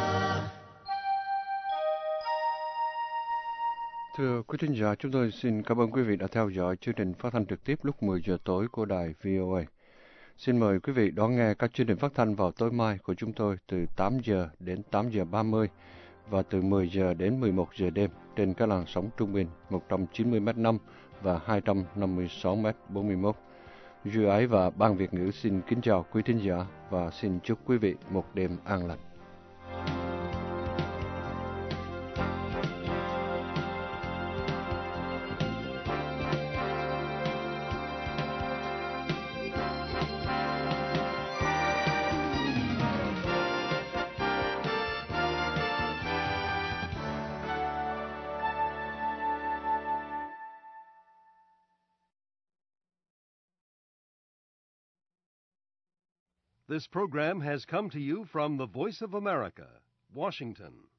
Thưa quý thính giả, chúng tôi xin cảm ơn quý vị đã theo dõi chương trình phát thanh trực tiếp lúc mười giờ tối của đài vê o a. Xin mời quý vị đón nghe các chương trình phát thanh vào tối mai của chúng tôi từ tám giờ đến tám giờ ba mươi và từ mười giờ đến mười một giờ đêm trên các làn sóng trung bình một trăm chín mươi mét năm và hai trăm năm mươi sáu mét bốn mươi mốt. Duy Ái và Ban Việt ngữ xin kính chào quý thính giả và xin chúc quý vị một đêm an lành. This program has come to you from the Voice of America, Washington.